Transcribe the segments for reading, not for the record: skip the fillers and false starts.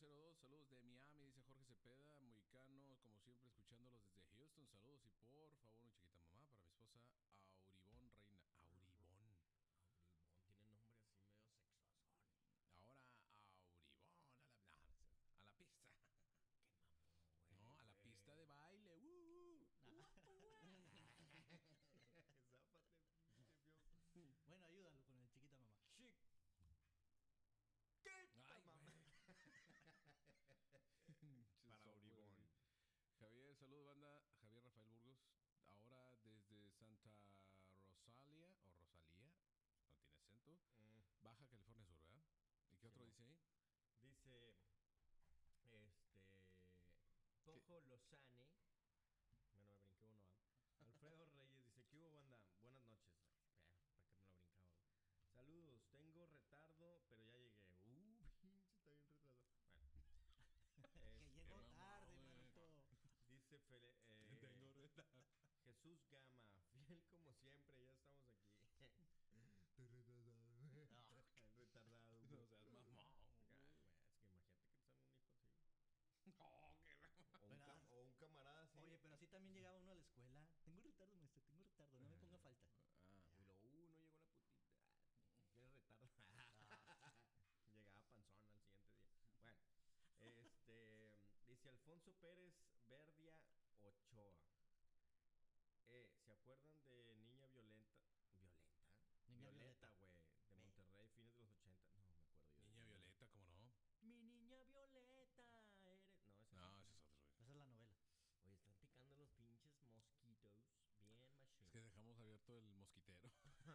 0102, saludos de Miami, dice Jorge Cepeda, Moicano, como siempre escuchándolos desde Houston, saludos y por favor una chiquita mamá para mi esposa Auribón Reina. Auribón. Auribón, tiene nombre así medio sexosón. Ahora Auribón, a la pista. Qué mamón, güey. No, a la pista de baile. Zápate, pinche piojo. Bueno, ayúdalo con el chiquita mamá. Chic. Ay, mamá. Para Auribón. Javier, saludos banda. Javier Rafael Burgos. Ahora desde Santa Rosalia o Rosalía, no tiene acento. Baja California Sur, ¿verdad? ¿Y qué otro dice ahí? Dice Tojo Lozane. Bueno, me brinqué uno. Alfredo Reyes dice: ¿qué hubo, banda? Buenas noches. ¿Para qué me lo brincaba, güey? Saludos, tengo retardo, pero ya llegué. Pinche, está bien retrasado. Bueno. Que llegó tarde, manito. Dice tengo retardo. Jesús Gama, fiel como siempre, ya estamos aquí. Estoy retardado. Retardado. No seas mamón. Es que imagínate que te salga un hijo así. Oh, O un camarada así. Oye, pero así también llegaba uno a la escuela. Tengo retardo, maestro, tengo retardo, no me ponga falta. Y luego, no llegó la putita. ¿Qué retardo? Llegaba panzón al siguiente día. Bueno, dice Alfonso Pérez Verdia Ochoa. ¿Se acuerdan de Niña Violenta? ¿Violenta? Niña Violeta, güey. De Monterrey, fines de los 80. No, me acuerdo yo. Niña Violeta, ¿cómo no? Mi niña Violeta eres... No, ese es otro, güey. Esa es la novela. Oye, están picando los pinches mosquitos. Bien machine. Es que dejamos abierto el mosquitero.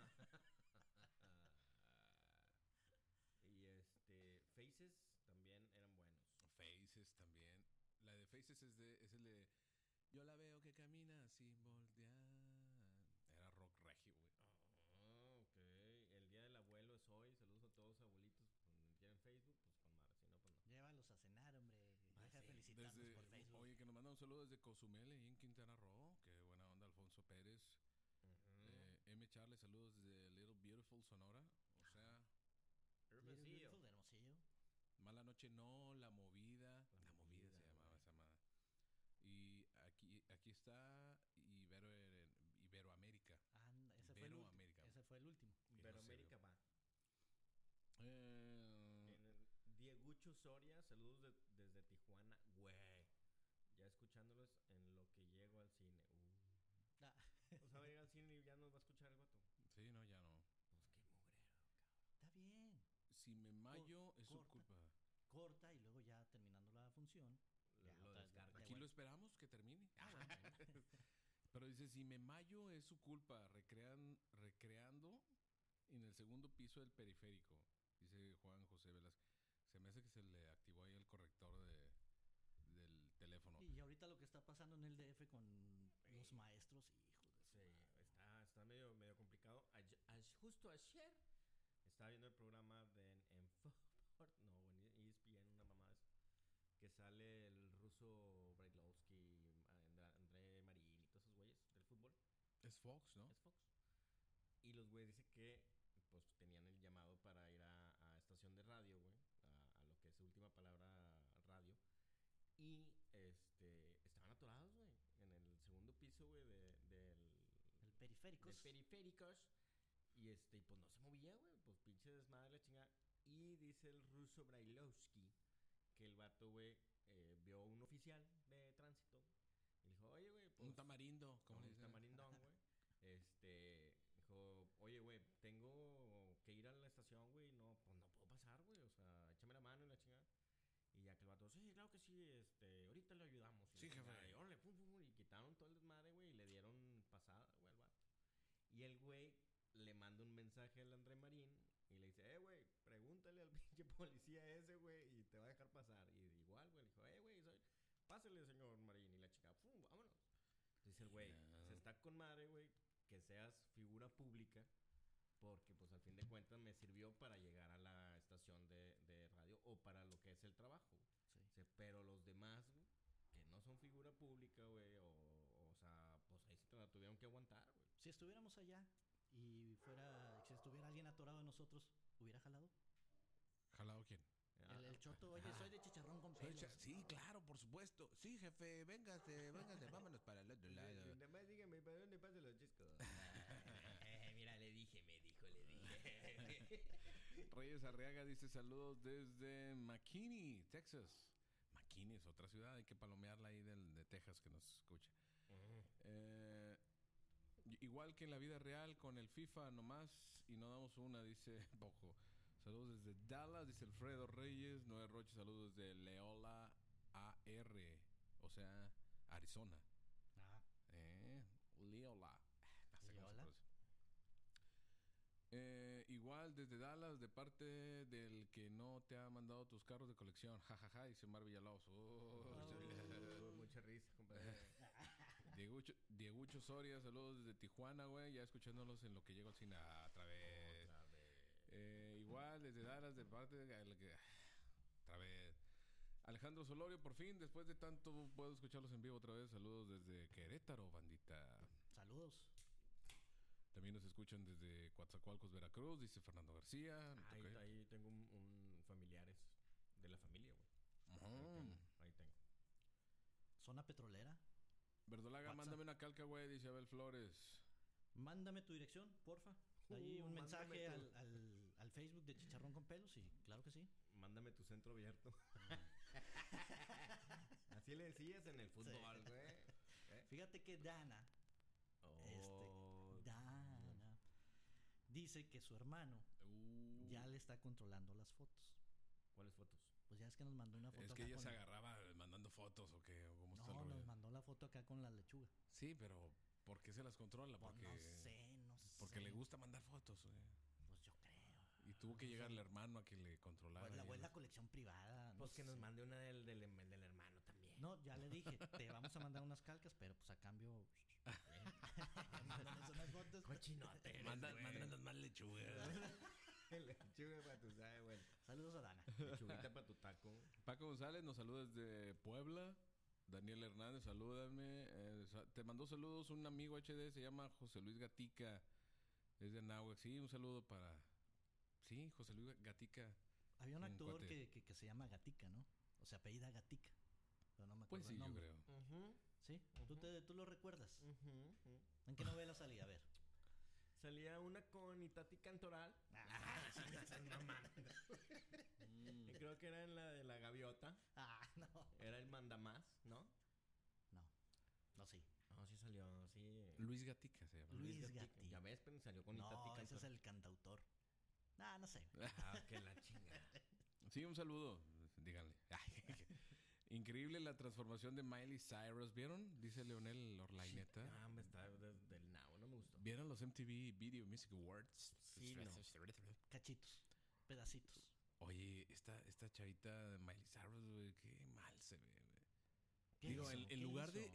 Y Faces también eran buenos. Faces también. La de Faces es el de yo la veo que camina sin voltear. Era rock regio, güey. Ok. El día del abuelo es hoy. Saludos a todos los abuelitos. ¿Tienen Facebook? Pues con madre. Si no, pues no. Llévalos a cenar, hombre. Deja de sí. felicitarnos por Facebook. Oye, que nos manda un saludo desde Cozumel y en Quintana Roo. Qué buena onda, Alfonso Pérez. M. Charles, saludos desde Little Beautiful, Sonora. O sea, Hermosillo. De Hermosillo. Mala Noche No, La Movida. La Movida se llamaba esa madre. Y aquí está Iberoamérica. Anda, ese fue el último. Iberoamérica va. Diegucho Soria, saludos desde Tijuana. Güey. Ya escuchándolos en lo que llego al cine. O sea, va a llegar al cine y ya nos va a escuchar el vato. Sí, no, ya no. Pues qué mugrero, cabrón. Está bien. Si me mayo es su culpa. Corta y luego ya terminando la función. Lo descarga. Aquí lo esperamos que termine. Pero dice, si me mayo es su culpa, recreando en el segundo piso del periférico. Dice Juan José Velasquez. Se me hace que se le activó ahí el corrector del teléfono. Y ahorita lo que está pasando en el DF con los maestros, hijo de su madre. Está medio complicado. Justo ayer estaba viendo el programa en ESPN, una mamá que sale el ruso Brailovsky, André Marín y todos esos güeyes del fútbol. Es Fox, ¿no? Es Fox. Y los güeyes dicen que pues tenían el llamado para ir a estación de radio, güey, a lo que es Última Palabra Radio. Y estaban atorados, güey, en el segundo piso, güey, del periféricos. Del periféricos. Y pues no se movía, güey, pues pinche desmadre la chingada. Y dice el ruso Brailovsky que el vato, güey, vio un oficial de tránsito y le dijo, oye, güey, pues, un tamarindo, ¿cómo le dicen? Un tamarindón, güey. Dijo, oye, güey, tengo que ir a la estación, güey, no, pues no puedo pasar, güey, o sea, échame la mano y la chingada. Y ya que el vato, sí, claro que sí, ahorita le ayudamos. Sí, jefe. Y órale, pum, pum, y quitaron todo el desmadre, güey, y le dieron pasada, güey, al vato. Y el güey le manda un mensaje al André Marín y le dice, güey, pregúntale al pinche policía ese, güey, y te va a dejar pasar. Y igual, güey, le dijo, güey, pásale, señor Marín. Y la chica, ¡pum! Vámonos. Dice el güey, se está con madre, güey, que seas figura pública, porque pues al fin de cuentas me sirvió para llegar a la estación de radio o para lo que es el trabajo. Sí. Pero los demás, güey, que no son figura pública, güey, o sea, pues ahí se la tuvieron que aguantar, güey. Si estuviéramos allá si estuviera alguien atorado de nosotros, ¿hubiera jalado? ¿Jalado quién? El el choto, oye, soy de chicharrón con pelos. Sí, claro, por supuesto. Sí, jefe, véngase, vámonos para el otro lado. Nada más dígame para dónde pasan los chiscos. Mira, le dije. Reyes Arriaga dice saludos desde McKinney, Texas. McKinney es otra ciudad, hay que palomearla ahí de Texas que nos escucha. Igual que en la vida real con el FIFA nomás y no damos una, dice Bojo. Saludos desde Dallas, dice Alfredo Reyes. Noé Roche, saludos desde Leola AR, o sea, Arizona. Leola. No sé cómo se pronuncia. Igual desde Dallas, de parte del que no te ha mandado tus carros de colección. Jajaja, dice Mar Villalobos. Mucha risa, compadre. Diegucho Soria, saludos desde Tijuana, güey. Ya escuchándolos en lo que llego al cine otra vez. Igual desde Dallas, de parte de otra vez. Alejandro Solorio, por fin, después de tanto puedo escucharlos en vivo otra vez. Saludos desde Querétaro, bandita. Saludos. También nos escuchan desde Coatzacoalcos, Veracruz, dice Fernando García. Ahí tengo un familiares de la familia, güey. Ahí tengo. Zona petrolera. Verdolaga, WhatsApp. mándame una calca, güey, dice Abel Flores. Mándame tu dirección, porfa. Ahí un mensaje mándame al Facebook de Chicharrón con Pelos y claro que sí. Mándame tu centro abierto. Así le decías en el fútbol, güey. Fíjate que Dana dice que su hermano ya le está controlando las fotos. ¿Cuáles fotos? Pues ya es que nos mandó una foto. Es que acá ella con se agarraba mandando fotos o qué, o cómo está el No, rollo. nos mandó la foto acá con la lechuga. Sí, pero ¿por qué se las controla? Pues Porque no sé. porque le gusta mandar fotos, güey. Pues yo creo. Y tuvo que llegar el hermano a que le controlara. Pues la ahí buena las- colección privada. Pues no que nos sé. mande una del hermano también. No, ya le dije, te vamos a mandar unas calcas, pero pues a cambio. Mándanos unas fotos. Cochinote. Mándanos más lechuga. Lechuga para tu sabe, güey. Saludos a Dana. Lechuguita para tu taco. Paco González nos saluda desde Puebla. Daniel Hernández, salúdame. Te mandó saludos un amigo HD, se llama José Luis Gatica. Es de Anáhuac. Sí, un saludo para... Sí, José Luis Gatica. Había un Un actor cuate. que se llama Gatica, ¿no? O sea, apellida Gatica. Pero no me Pues acuerdo sí, el yo nombre. creo. ¿Sí? ¿Tú lo recuerdas? Uh-huh. ¿En qué novela salía? A ver. Salía una con Itati Cantoral. Sí, me estás mamando. Y creo que era en la de la gaviota. No. Era el mandamás, ¿no? No, sí. No, sí salió, sí. Luis Gatica se llama. Luis Gatica. Gatica. Ya ves, pero salió con Itati No, Cantoral. ese es el cantautor. No sé. Que la chingada. Sí, un saludo. Díganle. Increíble la transformación de Miley Cyrus. ¿Vieron? Dice Leonel Orlaineta. Ah, me está del nabo, no me gustó. ¿Vieron los MTV Video Music Awards? Sí, no. Cachitos. Pedacitos. Oye, esta chavita de Miley Cyrus, güey, qué mal se ve, güey. ¿Qué Digo, hizo? en ¿Qué lugar hizo?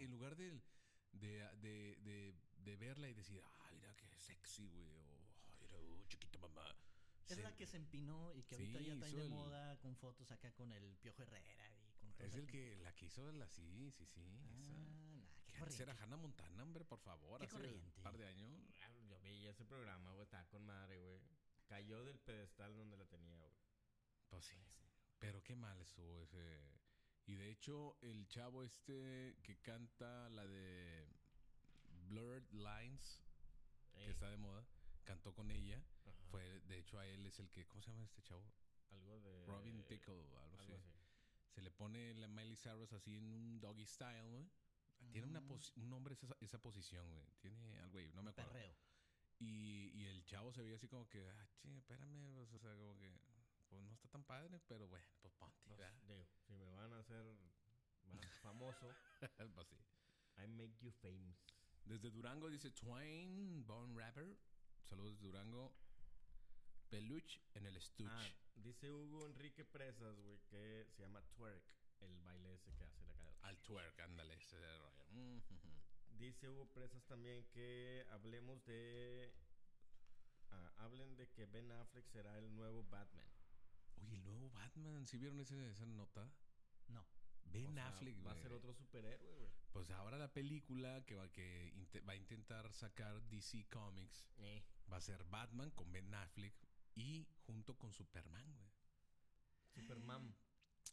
de verla y decir, mira qué sexy, güey, o mira, chiquita mamá. Es la que se empinó y que ahorita Sí, ya está hizo de el- moda con fotos acá con el Piojo Herrera y con todo Es eso. el que la que hizo la sí, esa. Nah, qué Que antes corriente. era Hannah Montana, hombre, por favor, Qué hace un corriente. par de años. Yo vi ese programa, güey, estaba con madre, güey. Cayó del pedestal donde la tenía, güey. Pues sí. Pero qué mal estuvo ese. Y de hecho, el chavo que canta la de Blurred Lines, que está de moda, cantó con ella. Ajá. De hecho, a él es el que, ¿cómo se llama este chavo? Algo de... Robin Tickle, algo así. Algo así. Se le pone la Miley Cyrus así en un doggy style, güey. Tiene un nombre esa posición, güey. Tiene algo ahí, no me acuerdo. Perreo. Y el chavo se veía así como que, che, espérame, o sea, como que, pues no está tan padre, pero bueno, pues ponte, Pues, ¿verdad? digo, si me van a hacer más famoso, Pues sí. I make you famous. Desde Durango dice Twain, Bone Rapper. Saludos de Durango. Peluche en el estuche. Dice Hugo Enrique Presas, güey, que se llama twerk, el baile ese que hace la cadera. Al twerk, ándale, ese rollo. Dice Hugo Presas también que hablemos de... hablen de que Ben Affleck será el nuevo Batman. Oye, el nuevo Batman, ¿sí vieron esa nota? No. Ben O sea, Affleck, va a güey. ser otro superhéroe, güey. Pues ahora la película que va a intentar sacar DC Comics va a ser Batman con Ben Affleck y junto con Superman, güey. Superman.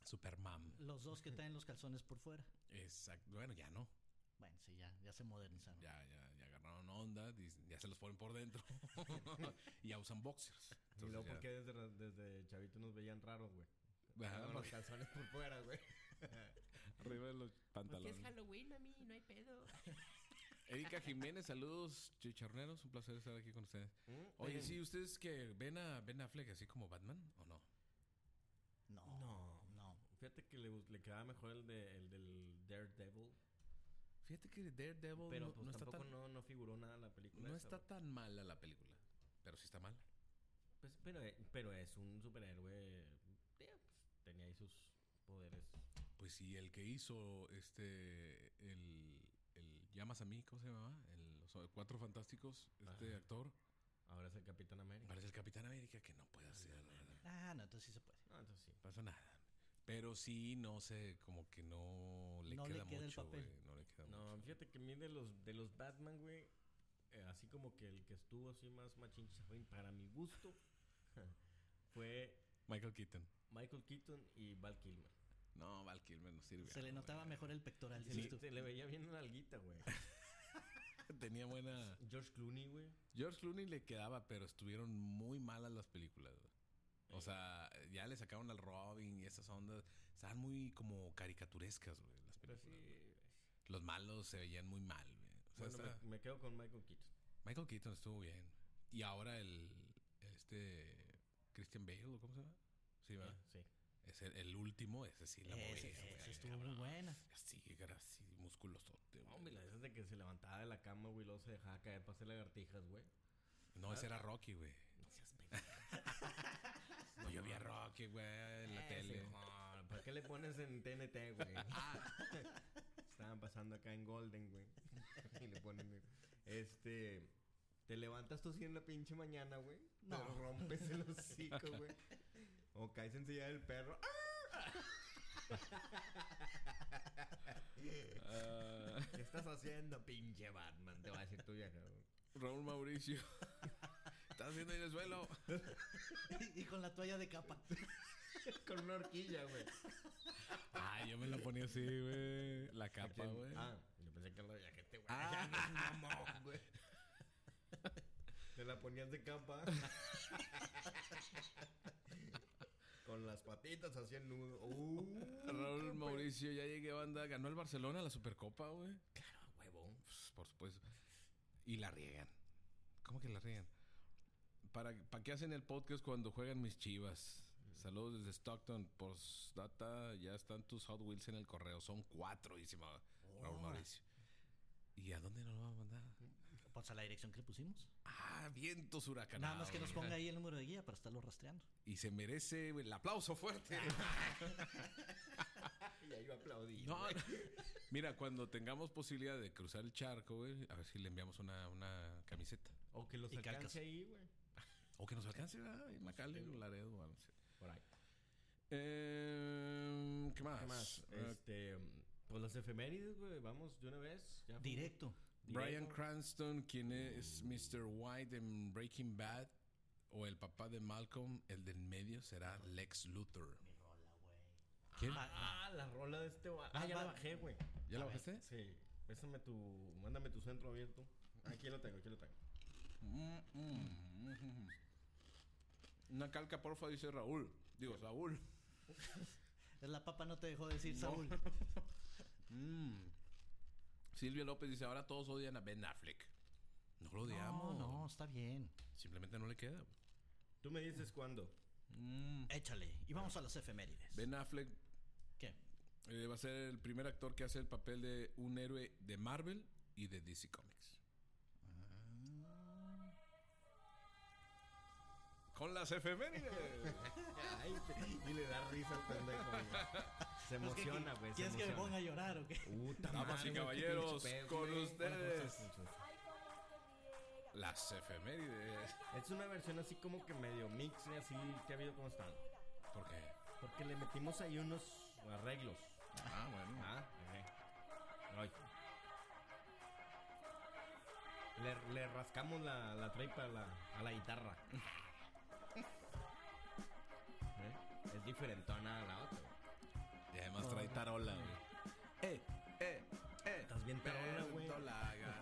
Superman. Los dos que traen los calzones por fuera. Exacto. Bueno, ya no. Bueno, sí, ya se modernizaron. Ya agarraron onda, ya se los ponen por dentro. Y ya usan boxers. Y luego, ya- ¿por qué desde chavito nos veían raros, güey? Ajá, Con los porque- calzones por fuera, güey. Arriba de los pantalones. Halloween, mami, no hay pedo. Erika Jiménez, saludos, chicharroneros. Un placer estar aquí con ustedes. Oye, sí, ¿ustedes que ven a Ben Affleck así como Batman o no? No. Fíjate que le quedaba mejor el del Daredevil. Fíjate que Daredevil Pero no, pues no está tampoco tan, no figuró nada en la película. no esa, está güey. tan mala la película. Pero sí está mala. Pues, pero es un superhéroe. Pues, tenía ahí sus poderes. Pues sí, el que hizo el Llamas a mí, ¿cómo se llamaba? Los Cuatro Fantásticos, Ajá. actor. Ahora es el Capitán América. Parece el Capitán América que no puede hacer. No, entonces sí se puede. No, entonces sí. No pasa nada. Pero sí, no sé, como que no le No le queda queda el mucho, papel. güey. No le queda No, mucho. fíjate que a mí de los Batman, güey, así como que el que estuvo así más machinchafín para mi gusto fue Michael Keaton. Michael Keaton y Val Kilmer. No, Val Kilmer no sirve. Se le notaba mejor el pectoral. Sí, dices tú. se le veía bien la alguita, güey. Tenía buena... George Clooney, güey. George Clooney le quedaba, pero estuvieron muy malas las películas, güey. O sea, ya le sacaron al Robin y esas ondas. Estaban muy como caricaturescas, güey, las Pero películas. sí. güey. Los malos se veían muy mal, güey. O sea, Bueno, me quedo con Michael Keaton. Michael Keaton estuvo bien. Y ahora Christian Bale, ¿o cómo se llama? Sí, ¿verdad? Sí. Es el último, ese sí la movía, Ese güey, estuvo muy buena. Así, era así, musculosote, güey. Hombre, la esas de que se levantaba de la cama, güey, luego se dejaba caer para hacer lagartijas, güey. No, ese era Rocky, güey. No seas pendejo. No, yo vi a Rocky, güey, en la tele. No, ¿para qué le pones en TNT, güey? Estaban pasando acá en Golden, güey. Y le ponen... Te levantas tú así en la pinche mañana, güey. No. Pero rompes el hocico, güey. O caes en silla del perro. ¿Qué estás haciendo, pinche Batman? Te va a decir tu vieja, güey. Raúl Mauricio. ¿Estás viendo ahí en el suelo? Y con la toalla de capa. Con una horquilla, güey. Ah, yo me la ponía así, güey. La capa, güey. Yo pensé que lo de gente, güey. Ah. Ya no es mamón, güey. Te la ponías de capa. Con las patitas así en nudo. Raúl Mauricio, ya llegué, banda. Ganó el Barcelona la Supercopa, güey. Claro, huevo. Pues, por supuesto. Y la riegan. ¿Cómo que la riegan? ¿Para qué hacen el podcast cuando juegan mis Chivas? Saludos desde Stockton. Postdata, ya están tus Hot Wheels en el correo. Son 4, dice Raúl Mauricio. ¿Y a dónde nos lo van a mandar? Pues a la dirección que le pusimos. Vientos huracanados. Nada más que nos ponga ahí el número de guía para estarlo rastreando. Y se merece el aplauso fuerte. Y ahí yo aplaudí. No, güey. no. Mira, cuando tengamos posibilidad de cruzar el charco, güey, a ver si le enviamos una camiseta. O que los Y alcance calcas. ahí, güey. O que nos alcance, ¿verdad? En McAllen o Laredo, o algo así. Por ahí. ¿Qué más? ¿Qué más? Pues las efemérides, güey. Vamos de una vez. Ya fue. Directo. Bryan Cranston, quien es Mr. White en Breaking Bad, o el papá de Malcolm, el del medio, será Lex Luthor. ¿Quién? La rola de este... Ah, ya va. la bajé, güey. ¿Ya la A ver. bajaste? Sí. Mándame tu centro abierto. Aquí lo tengo. Una calca, porfa, dice Raúl. Digo, Saúl. La papa no te dejó decir, No. Saúl. Silvia López dice, ahora todos odian a Ben Affleck. No lo odiamos. No, está bien. Simplemente no le queda. Tú me dices cuándo. Échale. Y vamos a las efemérides. Ben Affleck ¿Qué? va a ser el primer actor que hace el papel de un héroe de Marvel y de DC Comics. Con las efemérides. Ay, y le da risa al pendejo, güey. Se Pues, ¿qué- emociona, güey. ¿Quieres que me ponga a llorar o qué? Puta Damas madre, y güey, qué caballeros, pinche pedo, con güey. ustedes. Hola, ¿cómo estás? Las efemérides. Es una versión así como que medio mix, así que ha habido cómo están. ¿Por qué? Porque le metimos ahí unos arreglos. Bueno. Ok. Ay. Le rascamos la tripa a la guitarra. ¿Eh? Es diferentona a la otra. Y además trae tarola, güey. Estás bien tarola, güey. Verdolaga.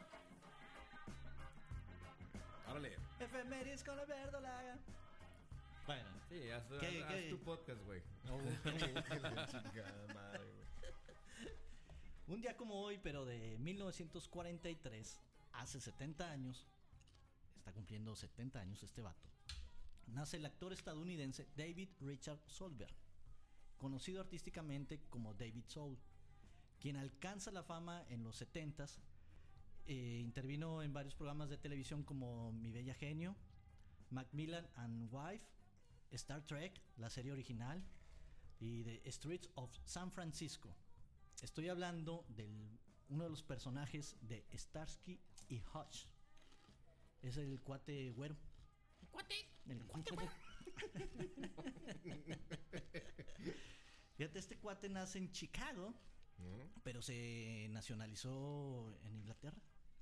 Órale. Efemérides con la verdolaga. Bueno, Sí, haz ¿Qué? tu podcast, güey. Chingada madre, güey. un día como hoy, pero de 1943, hace 70 años, está cumpliendo 70 años este vato, nace el actor estadounidense David Richard Solberg, conocido artísticamente como David Soul, quien alcanza la fama en los 70s. Intervino en varios programas de televisión como Mi Bella Genio, Macmillan and Wife, Star Trek, la serie original, y The Streets of San Francisco. Estoy hablando de uno de los personajes de Starsky y Hutch. Es el cuate güero. El cuate güero. Fíjate, este cuate nace en Chicago, pero se nacionalizó en Inglaterra.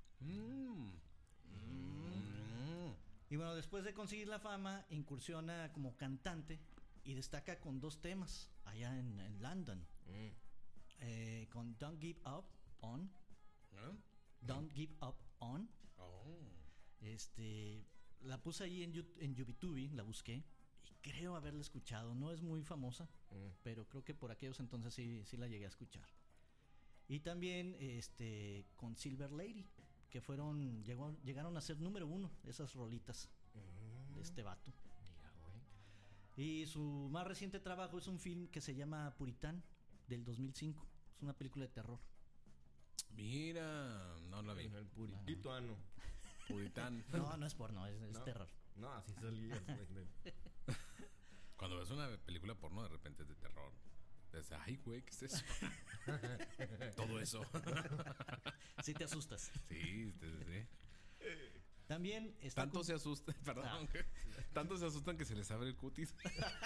Y bueno, después de conseguir la fama, incursiona como cantante y destaca con 2 temas allá en London. Con Don't Give Up On. Don't Give Up On. La puse ahí en Yubitubi, la busqué y creo haberla escuchado. No es muy famosa, pero creo que por aquellos entonces sí la llegué a escuchar. Y también con Silver Lady, que llegaron a ser número 1 esas rolitas de este vato. Mira, güey. Y su más reciente trabajo es un film que se llama Puritán, del 2005. Es una película de terror. Mira, no la vi. El puritito ano. Puritán. No es porno, es ¿No? terror. No, así salías, güey. Cuando ves una película porno, de repente es de terror. Dices, ay, güey, ¿qué es eso? Todo eso. Sí te asustas. Sí. También está Tanto se asustan, perdón. Tanto se asustan que se les abre el cutis.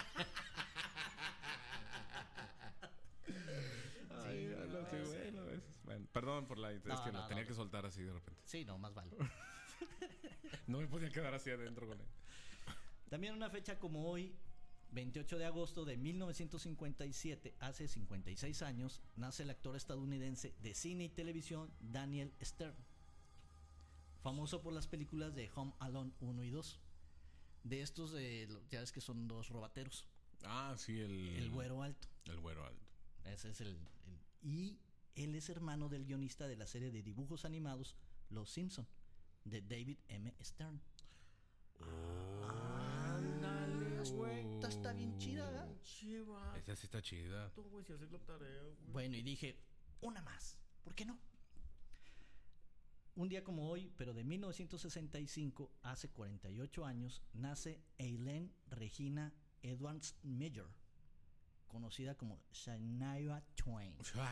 Ay, no, sí, bueno, perdón por es que lo tenía que soltar así de repente. Sí, no, más vale. No me podía quedar así adentro con él. También una fecha como hoy, 28 de agosto de 1957, hace 56 años, nace el actor estadounidense de cine y televisión Daniel Stern, famoso por las películas de Home Alone 1 y 2. De estos, ya ves que son 2 robateros. Ah, sí, El güero alto. El güero alto. Ese es y él es hermano del guionista de la serie de dibujos animados Los Simpson, de David M. Stern. Ándale, güey. Esta está bien chida, ¿verdad? Chiva. Esa sí está chida. Tú, güey, si haces la tarea, güey. Bueno, y dije, una más. ¿Por qué no? Un día como hoy, pero de 1965, hace 48 años, nace Eileen Regina Edwards Meyer, conocida como Shania Twain,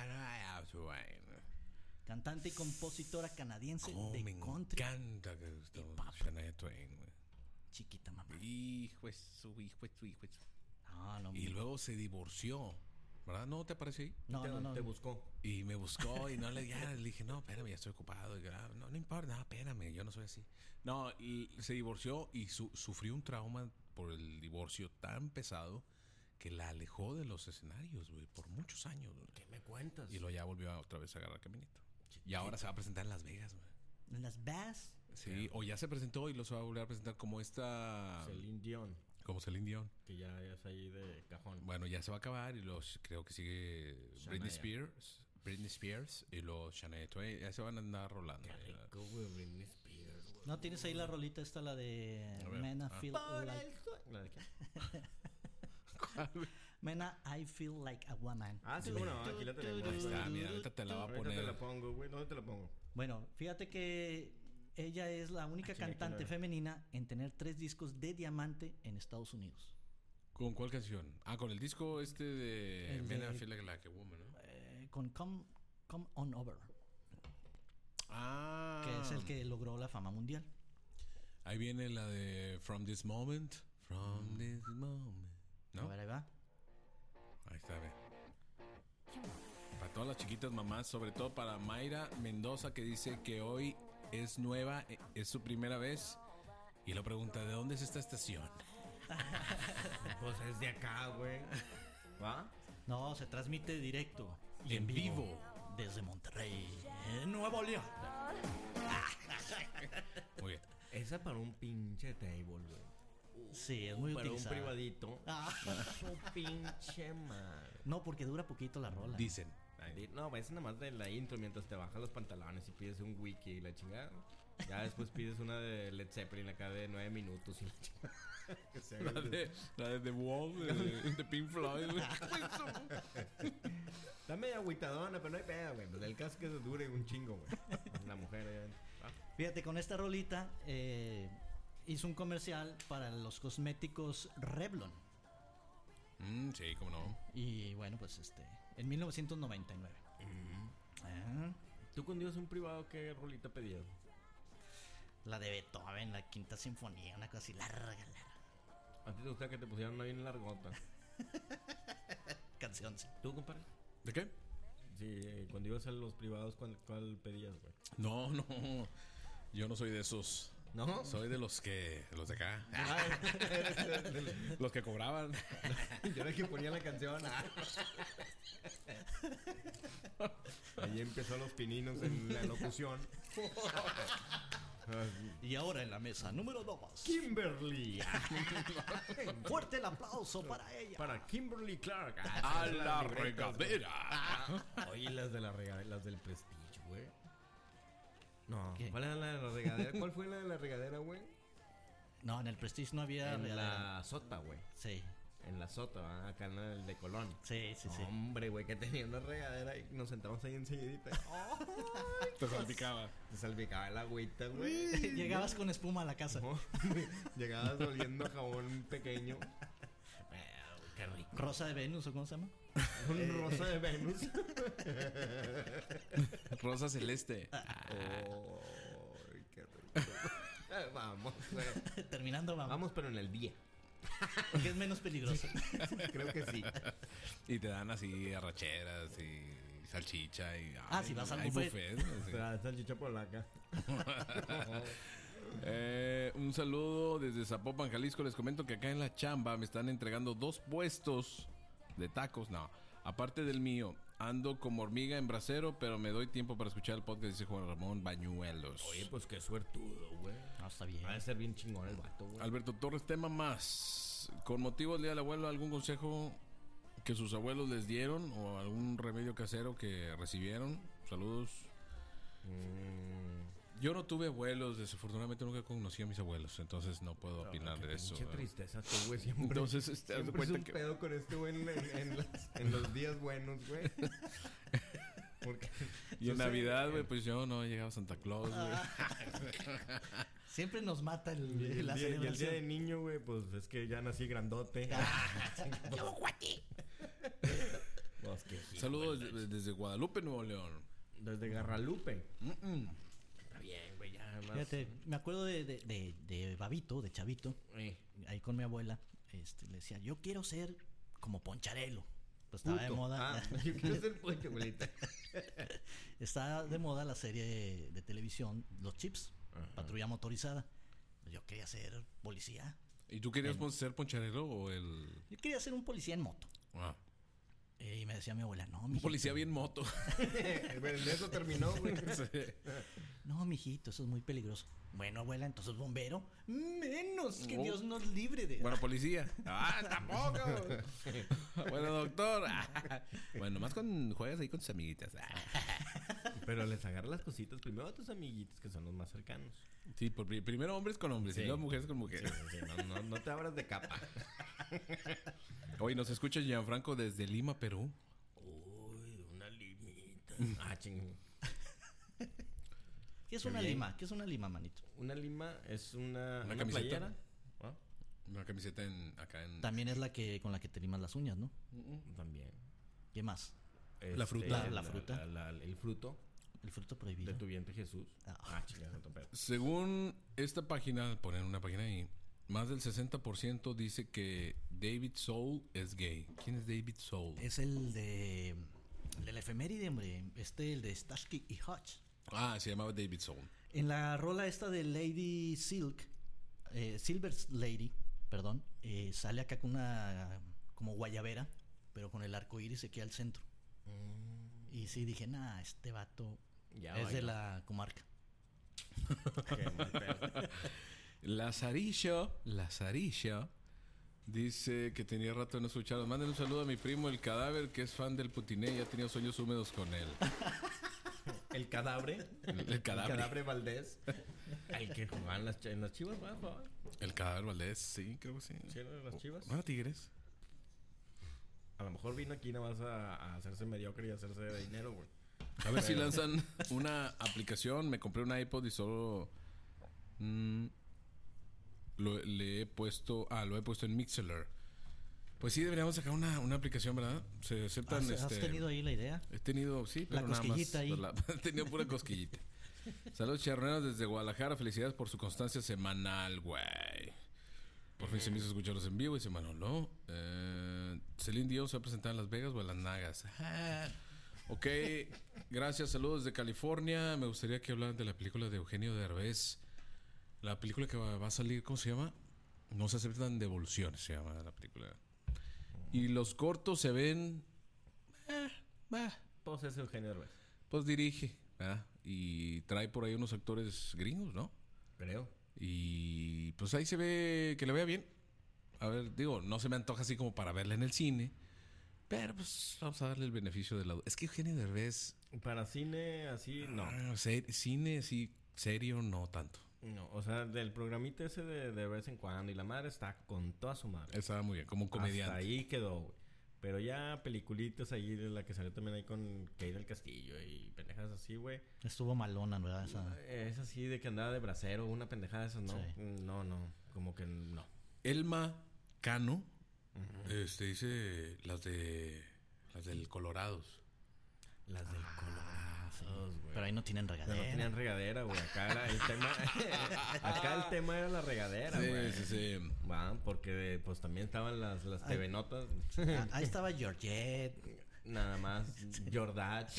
cantante y compositora canadiense de me country. encanta que estamos pop. Shania Twain, güey. Chiquita mamá. Hijo de su. No, Y luego se divorció, ¿verdad? ¿No te parece ahí? no. Te buscó. Y me buscó y le dije, no, espérame, ya estoy ocupado. Y, no importa, no, espérame, yo no soy así. No, y se divorció y sufrió un trauma por el divorcio tan pesado que la alejó de los escenarios, güey, por muchos años, güey. ¿Qué me cuentas? Y luego ya volvió otra vez a agarrar caminito. Y ahora se va a presentar en Las Vegas, güey. En Las Bass. Sí, o ya se presentó y lo se va a volver a presentar como Celine Dion, como Celine Dion. que ya es ahí de cajón. Bueno, ya se va a acabar y creo que sigue Shania. Britney Spears y los Shania Twain. Ya se van a andar rolando. Qué rico, güey, Britney Spears, güey. ¿No tienes ahí la rolita esta, la de A ver. Men I Feel Por Like... el ¿La de qué? Men I Feel Like a Woman? Ah, sí, bueno, aquí la tenemos. Ahí está, mira, ahorita te la va a Ahorita poner. te la pongo, güey. ¿Dónde te la pongo? Bueno, fíjate que ella es la única chinga, cantante ¿quién era? femenina en tener 3 discos de diamante en Estados Unidos. ¿Con cuál canción? Ah, con el disco de El Men de- I Feel Like a Woman, ¿no? Con Come On Over, Ah. que es el que logró la fama mundial. Ahí viene la de From This Moment. From This Moment. A ¿No? ver, ahí va. Ahí está, ve. Para todas las chiquitas mamás, sobre todo para Mayra Mendoza, que dice que hoy es nueva, es su primera vez. Y lo pregunta, ¿de dónde es esta estación? Pues es de acá, güey. ¿Va? No, se transmite directo y En vivo. desde Monterrey, en Nuevo León. Muy bien. Esa para un pinche table, güey. Sí, es muy Para un utilizada. privadito. Ah, Su pinche madre. no, porque dura poquito la rola. Dicen. No, es nada más de la intro mientras te bajas los pantalones y pides un wiki y la chingada. Ya después pides una de Led Zeppelin acá de 9 minutos y la chingada. Que se haga el- La de The Wall, de Pink Floyd, güey. Está medio agüitadona, pero no hay pedo, güey. Pues el caso es que se dure un chingo, güey. La mujer, Fíjate, con esta rolita hizo un comercial para los cosméticos Revlon. Sí, cómo no. Y bueno, pues en 1999. Ah, ¿Tú cuando ibas a un privado qué rolita pedías? la de Beethoven, la Quinta Sinfonía, una cosa así larga. ¿A ti te gusta que te pusieran una bien largota? Canción, sí. ¿Tú, compadre? ¿De qué? Sí, cuando ibas a los privados, ¿cuál pedías, güey? No, no. Yo no soy de esos. ¿No? Soy de los de acá. Los que cobraban. Yo era el que ponía la canción. Ahí empezó los pininos en la locución. Y ahora en la mesa número 2. Kimberly. Fuerte el aplauso para ella. Para Kimberly Clark. A esas la son las libretas, güey. regadera. Oye, las de la regadera, las del Prestige, güey. No, ¿Qué? ¿cuál era la de la regadera? ¿Cuál fue la de la regadera, güey? No, en el Prestige no había En regadera. la Sota, güey. Sí, En la Sota, ¿verdad? Acá en el de Colón. sí. Hombre, güey, que tenía una regadera y nos sentamos ahí enseguidita. Te salpicaba. Te salpicaba el agüita, güey. Llegabas con espuma a la casa. No, llegabas oliendo a jabón pequeño. Qué rico. Rosa de Venus, ¿o cómo se llama? Un rosa de Venus. Rosa celeste. Oh, qué rico. Vamos, güey. Terminando, vamos. Vamos, pero en el día. Que es menos peligroso. Creo que sí. Y te dan así arracheras y salchicha y... Si vas al hay buffet. ¿no? Sí. Salchicha polaca. Un saludo desde Zapopan, Jalisco. Les comento que acá en la chamba me están entregando 2 puestos de tacos. No, aparte del mío. Ando como hormiga en brasero, pero me doy tiempo para escuchar el podcast, dice Juan Ramón Bañuelos. Oye, pues qué suertudo, güey. No, está bien. Va a ser bien chingón el vato, güey. Alberto Torres, tema más. Con motivo del Día del Abuelo, ¿algún consejo que sus abuelos les dieron o algún remedio casero que recibieron? Saludos. Yo no tuve abuelos, desafortunadamente nunca conocí a mis abuelos, entonces no puedo opinar de eso. Pinche tristeza tú, güey. Siempre, Entonces, haz de siempre es cuenta un que... pedo con este güey en los días buenos, güey. Porque Y en sucede- Navidad, güey, pues yo no llegaba Santa Claus, güey. Siempre nos mata Y el, la día, y el día de celebración. niño, güey, pues es que ya nací grandote. Pues, qué hijo, Saludos güey. desde Guadalupe, Nuevo León. Desde Garralupe. Está bien, güey, ya más. Fíjate, me acuerdo de Babito, de Chavito, ahí con mi abuela. Le decía, yo quiero ser como Poncharelo. Pues estaba de Puto. moda. Yo quiero ser pollo, abuelita. Está de moda la serie de televisión Los Chips, Ajá. Patrulla Motorizada. Yo quería ser policía. ¿Y tú querías ser poncharero o el...? Yo quería ser un policía en moto. Ah, Y me decía mi abuela, no, un mijito. policía bien moto. Bueno, de eso terminó, güey. No, mijito, eso es muy peligroso. Bueno, abuela, entonces bombero. Menos que Oh. Dios nos libre de... Bueno, policía. Ah, tampoco. Bueno, doctor. Bueno, más con juegas ahí con tus amiguitas. Pero les agarra las cositas primero a tus amiguitos, que son los más cercanos. Sí, primero hombres con hombres Sí. y luego mujeres con Sí, mujeres. sí, no te abras de capa. Hoy nos escucha Gianfranco desde Lima, Perú. Uy, una limita. Ching. ¿Qué es Qué una bien. lima? ¿Qué es una lima, manito? Una lima es una camiseta. playera. ¿Ah? Una camiseta acá en... También es la que con la que te limas las uñas, ¿no? También. ¿Qué más? La fruta. La fruta. El fruto El fruto de prohibido. tu vientre Jesús. Ah. Chingada, otro pedo. Según esta página, ponen una página ahí, más del 60% dice que David Soul es gay. ¿Quién es David Soul? Es el de la efeméride, hombre. El de Starsky y Hutch. Ah, se llamaba David Soul. En la rola esta de Lady Silk, Silver Lady, perdón, sale acá con una como guayabera pero con el arco iris aquí al centro. Y sí dije, nah, este vato Ya es de bailó. la comarca. Qué mal pedo. Lazarillo dice que tenía rato de no escucharlos. Manden un saludo a mi primo el Cadáver, que es fan del Putiné y ha tenido sueños húmedos con él. El Cadáver. El Cadáver. Cadáver Valdés. El que jugaba en las Chivas, ¿verdad? El Cadáver Valdés, sí, creo que sí. ¿Sí eran las Chivas? Bueno, Tigres. A lo mejor vino aquí nada más a hacerse mediocre y a hacerse de dinero, güey. A ver si lanzan una aplicación. Me compré un iPod y solo lo he puesto en Mixlr. Pues sí, deberíamos sacar una aplicación, ¿verdad? Se aceptan. ¿Has tenido ahí la idea? He tenido, sí, La pero nada más. cosquillita ahí. He tenido pura cosquillita. Saludos charneros desde Guadalajara. Felicidades por su constancia semanal, güey. Por fin se me hizo escucharlos en vivo y se manoló. Celine Dion se va a presentar en Las Vegas o en Las Nagas. Ok, gracias, saludos de California. Me gustaría que hablaran de la película de Eugenio Derbez. La película que va a salir, ¿cómo se llama? No se aceptan devoluciones, se llama la película. Y los cortos se ven... Pues es Eugenio Derbez. Pues dirige, ¿verdad? Y trae por ahí unos actores gringos, ¿no? Creo. Y pues ahí se ve que le vea bien. A ver, digo, no se me antoja así como para verla en el cine. Pero pues vamos a darle el beneficio de la duda. Es que Eugenio Derbez... Para cine así, no. Cine así serio, no tanto. No, o sea, del programita ese de vez en cuando. Y la madre está con toda su madre. Estaba muy bien, como un comediante. Hasta ahí quedó, güey. Pero ya peliculitas ahí, de la que salió también ahí con Kate del Castillo y pendejadas así, güey. Estuvo malona, ¿verdad? Es así de que andaba de bracero, una pendejada de esas, ¿no? Sí. No, como que no. Elma Cano dice las del Colorados. Las del Colorados, güey. Pero ahí no tienen Pero regadera. no tenían regadera, güey. Acá era el tema. Acá el tema era la regadera, güey. Sí. Va, porque pues también estaban las TV Notas. Ahí estaba Georgette. Nada más. Jordach.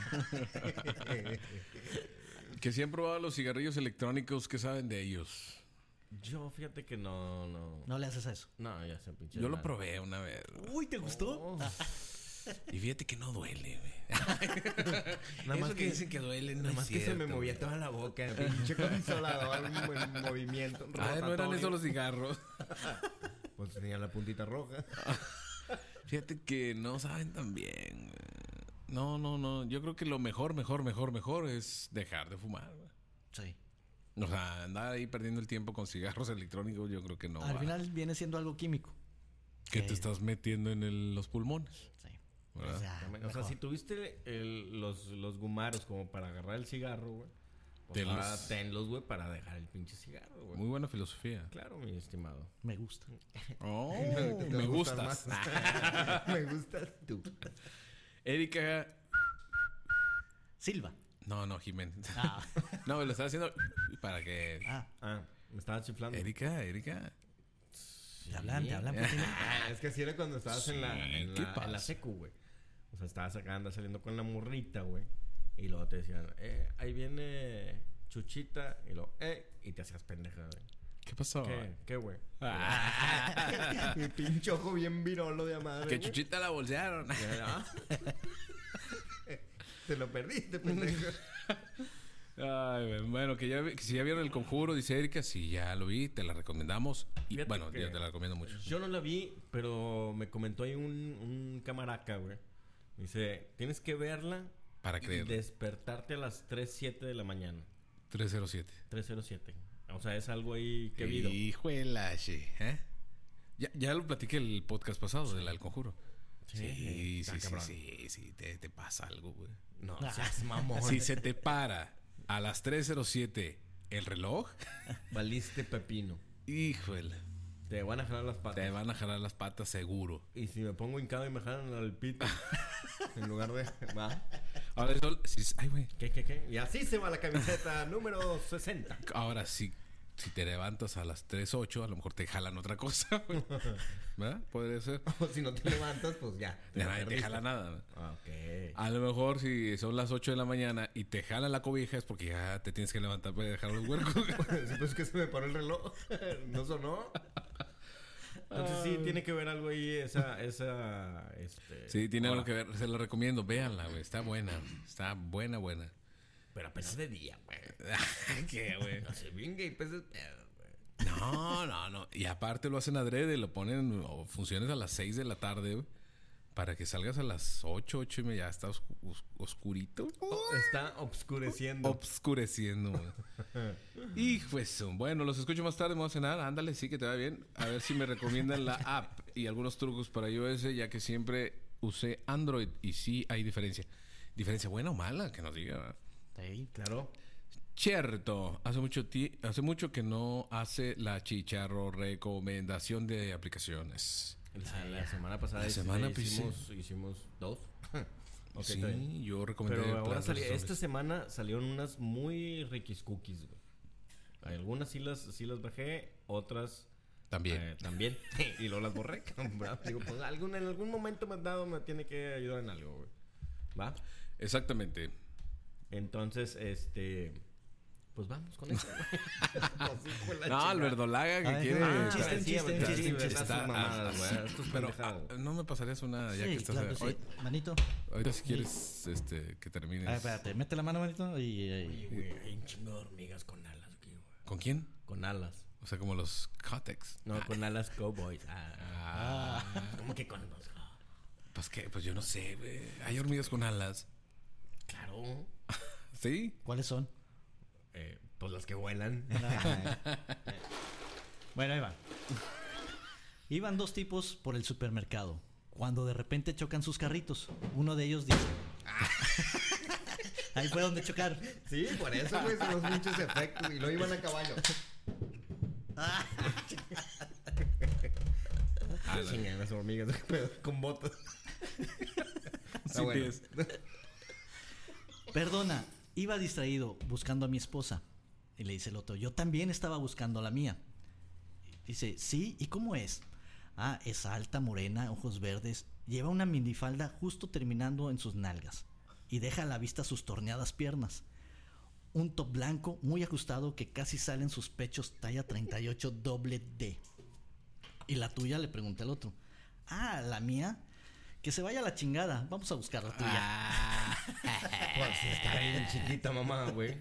Que si han probado los cigarrillos electrónicos, ¿qué saben de ellos? Yo fíjate que no. No le haces eso. No, ya se pinche. Yo lo probé una vez. Uy, ¿te gustó? Oh. Y fíjate que no duele, güey. Nada más Eso que dicen que duele, no Nada es más que se me cierto, movía güey. toda la boca. Pinche consolador en movimiento. Ah, no eran esos los cigarros. Pues tenía la puntita roja. Fíjate que no saben tan bien, güey. No. Yo creo que lo mejor es dejar de fumar, güey. Sí. O sea, andar ahí perdiendo el tiempo con cigarros electrónicos, yo creo que no. Al va. final viene siendo algo químico. Que te estás metiendo en los pulmones. Sí. ¿Verdad? O sea, O sea, mejor. si tuviste los gumaros como para agarrar el cigarro, güey. Pues Tenlos. ahora tenlos, güey, para dejar el pinche cigarro, güey. Muy buena filosofía. Claro, mi estimado. Me gusta. Oh, ¿Te me gustan gustas. más? Me gustas tú. Erika. Silva. No, Jiménez. Ah. No, lo estaba haciendo para que. Ah, me estaba chiflando. Erika. Te hablan, Putino. Es que así era cuando estabas en la ¿qué pasa? en la secu, güey. O sea, estabas acá, andas saliendo con la morrita, güey. Y luego te decían, ahí viene Chuchita. Y luego, y te hacías pendeja, güey. ¿Qué pasó? ¿Qué, güey? Mi pinche ojo bien virolo de madre. Que güey. Chuchita la bolsearon. Ah. Te lo perdiste, pendejo. Ay, bueno, que si ya vieron El Conjuro, dice Erika, si ya lo vi, te la recomendamos. Y Fíjate bueno, que yo te la recomiendo mucho. Yo no la vi, pero me comentó ahí un camaraca, güey. Me dice, tienes que verla Para y creer. despertarte a las 3:07 de la mañana. 307. 3:07. O sea, es algo ahí que vido. Hijuela, sí, ¿eh? Ya lo platiqué el podcast pasado del Conjuro. Sí, cabrón. te pasa algo, güey. No, seas mamón. Si se te para a las 3:07 el reloj, Valiste pepino. híjole, Te van a jalar las patas. te van a jalar las patas seguro. Y si me pongo hincado y me jalan al pito. En lugar de... ¿Va? Ahora, ay, güey. ¿Qué? Y así se va la camiseta número 60. Ahora, si te levantas a las 3:08, a lo mejor te jalan otra cosa, güey. ¿Verdad? Podría ser. O si no te levantas, pues ya. Ya la nadie te perdiste. jala nada, ¿no? Ah, ok. A lo mejor si son las 8 de la mañana y te jalan la cobija es porque ya te tienes que levantar para dejar los huercos. Sí, pues que se me paró el reloj. ¿No sonó? Entonces sí tiene que ver algo ahí esa Sí, tiene hora. algo que ver. Se lo recomiendo. Véanla, güey. Está buena. Está buena, buena. Pero apenas de día, güey. ¿Qué, güey? No sé, bien gay, pues es pedo, güey. No. Y aparte lo hacen adrede. Lo ponen funciones a las 6 de la tarde, güey. Para que salgas a las 8 y media. Ya está oscurito. Está obscureciendo. Obscureciendo, güey. Hijo eso. Bueno, los escucho más tarde. Me voy a cenar. Ándale, sí que te va bien. A ver si me recomiendan la app y algunos trucos para iOS, ya que siempre usé Android. Y sí hay diferencia. ¿Diferencia buena o mala? Que nos diga, ¿verdad? Sí. Claro. Cierto, hace mucho que no hace la chicharro recomendación de aplicaciones. La semana pasada La semana hicimos 2. Ok, Sí, está bien. yo recomendé. Pero ahora Plantas esta Azules. semana salieron unas muy riquis cookies, güey. Algunas sí las bajé, otras También. también. Y luego las borré. Digo, pues en algún momento me me tiene que ayudar en algo, güey. ¿Va? Exactamente. Entonces, pues vamos con eso, güey. No, el verdolaga que A ver, quiere. un chiste. Está- pero Pero no me pasarías una ya que Sí, estás. claro que sí. Manito. Ahorita si quieres que termines. A ver, espérate, mete la mano, manito. Oye, güey, hay un chingo de hormigas con alas aquí, güey. ¿Con quién? Con alas. O sea, como los Cotex. No, con alas cowboys. ¿Cómo que con los? Pues qué, pues yo no sé, güey. Hay hormigas con alas. Claro. ¿Sí? ¿Cuáles son? Pues las que vuelan. Bueno, ahí va. Iban dos tipos por el supermercado, cuando de repente chocan sus carritos. Uno de ellos dice... Ahí fue donde chocaron. Sí, por eso, güey, son los pinches efectos. Y lo iban a caballo. Chingan las hormigas con botas. Sí, pies. Perdona, iba distraído buscando a mi esposa. Y le dice el otro, yo también estaba buscando a la mía. Dice, sí, ¿y cómo es? Ah, es alta, morena, ojos verdes. Lleva una minifalda justo terminando en sus nalgas. Y deja a la vista sus torneadas piernas. Un top blanco muy ajustado que casi sale en sus pechos talla 38 doble D. ¿Y la tuya? Le pregunté al otro. Ah, la mía. Que se vaya a la chingada. Vamos a buscar la tuya. Pues está bien chiquita, mamá, güey.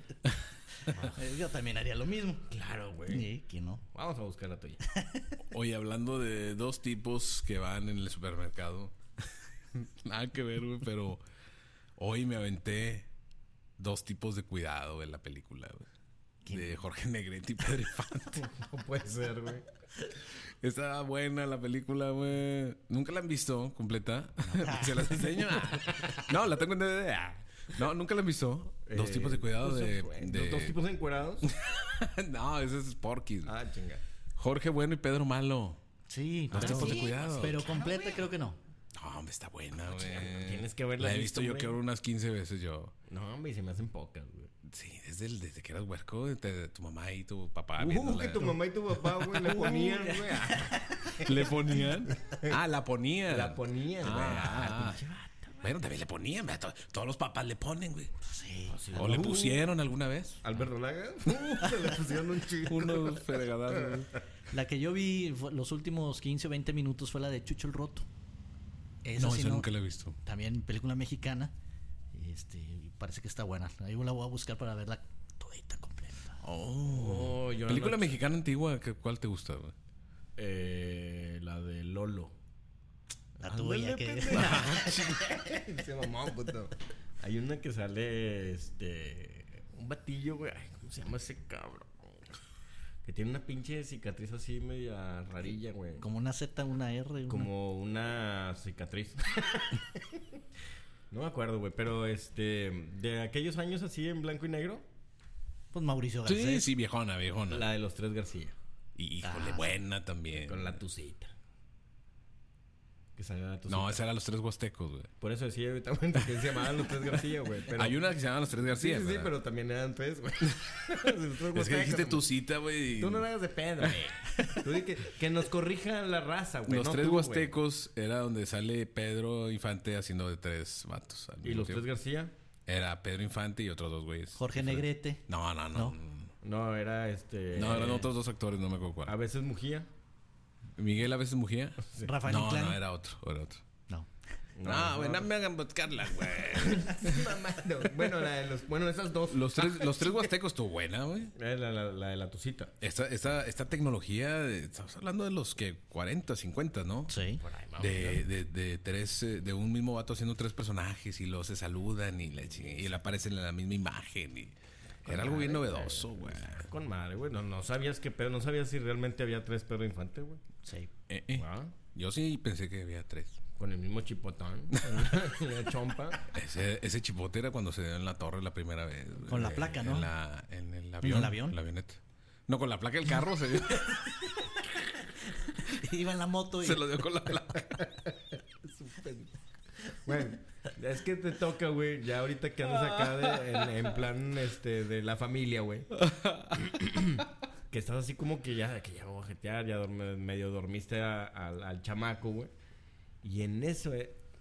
Yo también haría lo mismo. Claro, güey. Sí, ¿quién no? Vamos a buscar la tuya. Oye, hablando de dos tipos que van en el supermercado. Nada que ver, güey, pero hoy me aventé dos tipos de cuidado en la película, güey. De Jorge Negrete y Pedro Infante. No puede ser, güey. Está buena la película, güey. ¿Nunca la han visto completa? ¿Se las enseño? No, la tengo en DVD. No, ¿nunca la han visto? Dos tipos de cuidado de... ¿Dos tipos encuerados? No, ese es Porky's. Ah, chinga. Jorge Bueno y Pedro Malo. Sí, Dos pero, tipos de cuidado. pero completa creo que no. No, hombre, está buena, güey. Tienes que verla. La he visto yo que unas 15 veces yo. No, hombre, se me hacen pocas, güey. Sí, desde que eras huerco, tu mamá y tu papá viéndola. Que tu mamá y tu papá, güey, le ponían, güey. ¿Le ponían? Ah, la ponían. La ponían, güey. Pinche vato, bueno, también le ponían, güey. Todos los papás le ponen, güey. Sí. ¿O le pusieron alguna vez? Alberto Laga. Se le pusieron un chico. Unos fregadazos. La que yo vi los últimos 15 o 20 minutos fue la de Chucho el Roto. Esa No, sí esa nunca la he visto. También película mexicana. Parece que está buena. Ahí la voy a buscar para verla todita completa. Oh, yo ¿Película anoche- mexicana antigua? ¿Cuál te gusta, güey? La de Lolo. La tuya que... Se mamó, puto. Hay una que sale, un batillo, güey. Ay, ¿cómo se llama ese cabrón? Que tiene una pinche cicatriz así media rarilla, güey. Como una Z, una R. Como una cicatriz. No me acuerdo, güey. Pero de aquellos años así en blanco y negro, Pues Mauricio Garcés. Sí, viejona. la de los tres García. Y híjole, buena también. Con la tucita. Que sale la tucita. No, esa era Los Tres Huastecos, güey. Por eso decía ahorita güey, que se llamaban los tres García, güey. Pero... Hay una que se llama Los Tres Sí, García. sí, ¿verdad? pero también eran tres, güey. Es que dijiste tu cita, güey. Tú no la hagas de pedo, güey. Tú di que nos corrija la raza, güey. Los no Tres tú, güey. Huastecos era donde sale Pedro Infante haciendo de tres vatos. al ¿Y mismo los tiempo. tres García? Era Pedro Infante y otros dos güeyes. Jorge Negrete. No. No. No, era No, eran otros dos actores, no me acuerdo A cuál. veces Mujía. Miguel a veces Mujía. Rafael No, Inclán. no, era otro. No. No, güey, no me hagan buscarla, güey. Mamando. Bueno, esas dos. Los tres huastecos estuvo buena, güey. La de la tucita. Esta tecnología, estamos hablando de los que 40, 50, ¿no? Sí. Por ahí, más o menos. De tres, de un mismo vato haciendo tres personajes y luego se saludan y él aparece en la misma imagen. Y era algo bien novedoso, güey. Con madre, güey. No sabías qué pedo. No sabías si realmente había 3 Pedro Infante, güey. Sí. Ah, Yo sí pensé que había tres. Con el mismo chipotón. La chompa. Ese chipote era cuando se dio en la torre la primera vez. Con la placa, ¿no? En el avión. el avión? La avioneta. No, con la placa del carro se dio. Iba en la moto y... Se lo dio con la placa. Bueno, es que te toca, güey. Ya ahorita que andas acá en plan de la familia, güey. Que estás así como que ya voy a jetear, ya medio dormiste al chamaco, güey. Y en eso,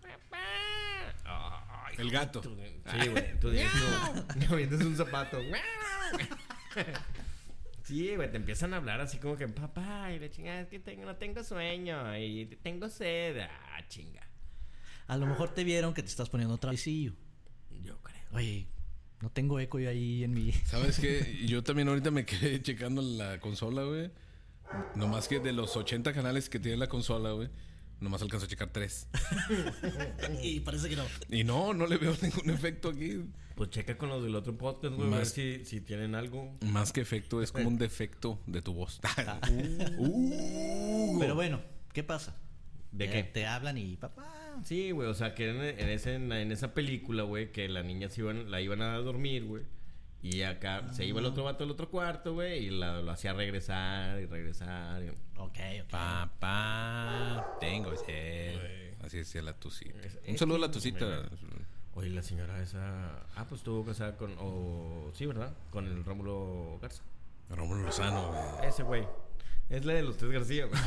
ay, El gato. Sí, güey. Tú dices, no avientas un zapato. Sí, güey, te empiezan a hablar así como que, papá, y la chingada, es que no tengo sueño y tengo sed. Ah, chinga. A lo mejor te vieron que te estás poniendo traviesillo. Yo creo. Oye, no tengo eco yo ahí en mi... ¿Sabes qué? Yo también ahorita me quedé checando la consola, güey. Nomás que de los 80 canales que tiene la consola, güey, nomás alcanzo a checar 3. Y parece que no. Y no le veo ningún efecto aquí. Pues checa con los del otro podcast, güey, a ver si tienen algo. Más que efecto, es como un defecto de tu voz. Pero bueno, ¿qué pasa? ¿De qué? Te hablan y papá... Sí, güey, o sea, que en esa película, güey, que la niña la iban a dormir, güey. Y acá se iba el otro vato al otro cuarto, güey, y lo hacía regresar y regresar. Ok. Papá, tengo sed. Así decía la tucita. Un saludo a la tucita. Oye, la señora esa... Ah, pues estuvo casada con... sí, ¿verdad? Con el Rómulo Garza. Rómulo Lozano, güey. Ese güey. Es la de los tres García, güey.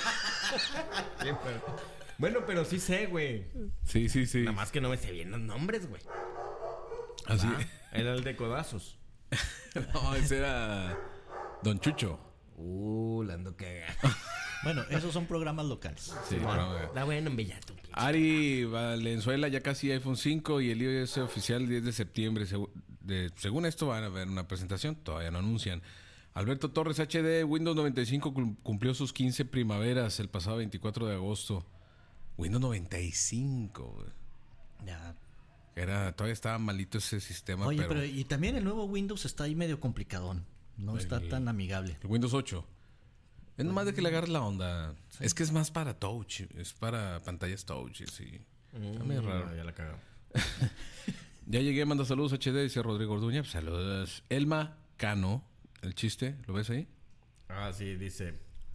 Bueno, pero sí sé, güey. Sí. Nada más que no me sé bien los nombres, güey. Así. Era el de codazos. No, ese era Don Chucho. La ando cagada. Bueno, esos son programas locales. Sí, Está bueno en Bellato. Ari Valenzuela ya casi iPhone 5 y el iOS oficial 10 de septiembre. Según esto van a haber una presentación, todavía no anuncian. Alberto Torres HD, Windows 95 cumplió sus 15 primaveras el pasado 24 de agosto. Windows 95, güey. Ya. Todavía estaba malito ese sistema. Oye, pero y también el nuevo Windows está ahí medio complicadón. No está tan amigable. El Windows 8. Es nomás de que le agarres la onda. Sí. Es que es más para touch. Es para pantallas touch, sí. Está medio raro. Ya la cagamos. Ya llegué, manda saludos HD, dice Rodrigo Orduña. Pues, saludos. Elma Cano. El chiste, ¿lo ves ahí? Ah, sí, dice.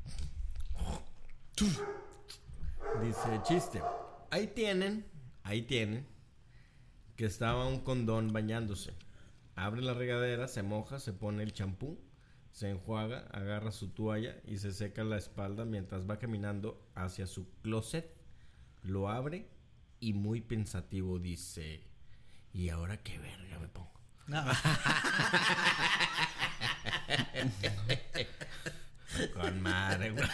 Dice, chiste. Ahí tienen. Que estaba un condón bañándose. Abre la regadera, se moja, se pone el champú, se enjuaga, agarra su toalla y se seca la espalda mientras va caminando hacia su closet. Lo abre y muy pensativo dice: ¿y ahora qué verga me pongo? Con madre, güey.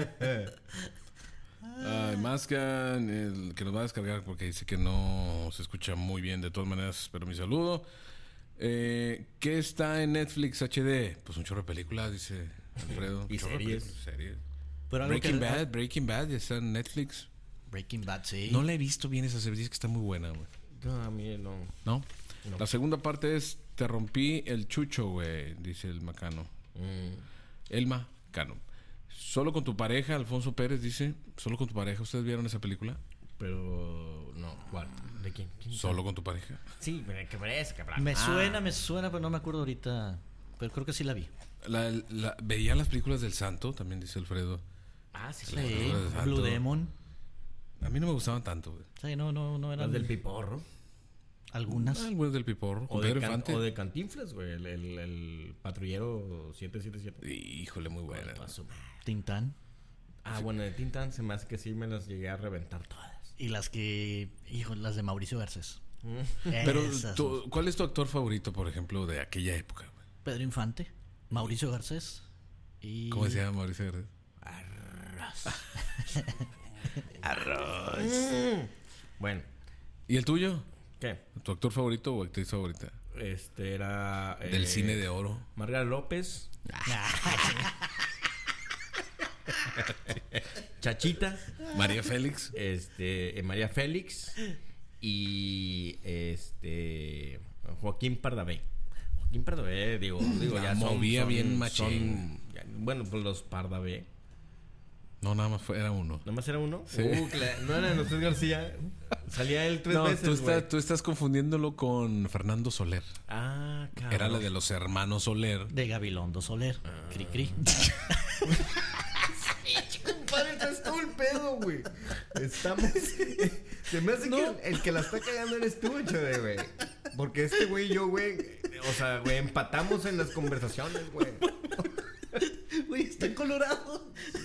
Mascan, el que nos va a descargar porque dice que no se escucha muy bien. De todas maneras, pero mi saludo. ¿Qué está en Netflix HD? Pues un chorro de películas, dice Alfredo. Y series. Pero Breaking Bad está en Netflix. Breaking Bad, sí. No la he visto bien esa serie, dice que está muy buena, güey. No, a mí no. ¿No? La segunda parte es Te rompí el chucho, güey, dice el Macano. Elma Cano. Solo con tu pareja, Alfonso Pérez dice. Solo con tu pareja. ¿Ustedes vieron esa película? Pero no, ¿cuál? ¿De quién? Solo con tu pareja. Sí, que parece, cabrón. Me suena, pero no me acuerdo ahorita. Pero creo que sí la vi. Veía las películas del Santo, también dice Alfredo. Ah, sí. Sí, Blue Demon. A mí no me gustaban tanto, güey. Sí, no eran... Las del Piporro. Algunas. Algunas del Piporro. O de Cantinflas, güey. El patrullero 777. Híjole, muy buena. Tintán. Ah, bueno, de Tintán se me hace que sí me las llegué a reventar todas. Y las las de Mauricio Garcés. Pero, ¿cuál es tu actor favorito, por ejemplo, de aquella época, güey? Pedro Infante, Mauricio Garcés y... ¿Cómo se llama Mauricio Garcés? Arroz. Bueno, ¿Y el tuyo? ¿qué? ¿Tu actor favorito o actriz favorita? Era... Del cine de oro. Margarita López. Chachita. María Félix. María Félix. Y Joaquín Pardavé. Joaquín Pardavé, digo, La ya movía bien machín. Bueno, pues los Pardavé. No, nada más era uno. ¿Nada más era uno? Sí. No era de José García. Salía él 3 No, veces, güey. tú estás confundiéndolo con Fernando Soler. Ah, cabrón. Era la de los hermanos Soler. De Gabilondo Soler. Cri cri. Compadre, estás todo el pedo, güey. Estamos... Se me hace que el que la está cagando eres tú, chave, güey. Porque este güey y yo, güey... O sea, güey, empatamos en las conversaciones, güey. Güey, está colorado.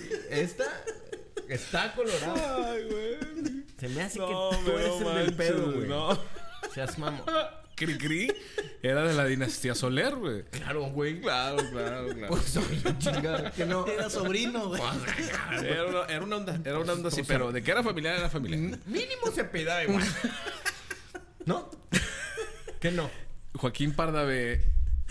Está colorado. Ay, güey. Se me hace que tú eres el del pedo, güey. No. Seas mamo. Cri Cri era de la dinastía Soler, güey. Claro, güey. Claro. Pues oye, chingada, que no. Era sobrino, güey. Era una onda así, pero de que era familiar, era familiar. Mínimo se pedaba igual. ¿No? ¿Qué no? Joaquín Pardavé.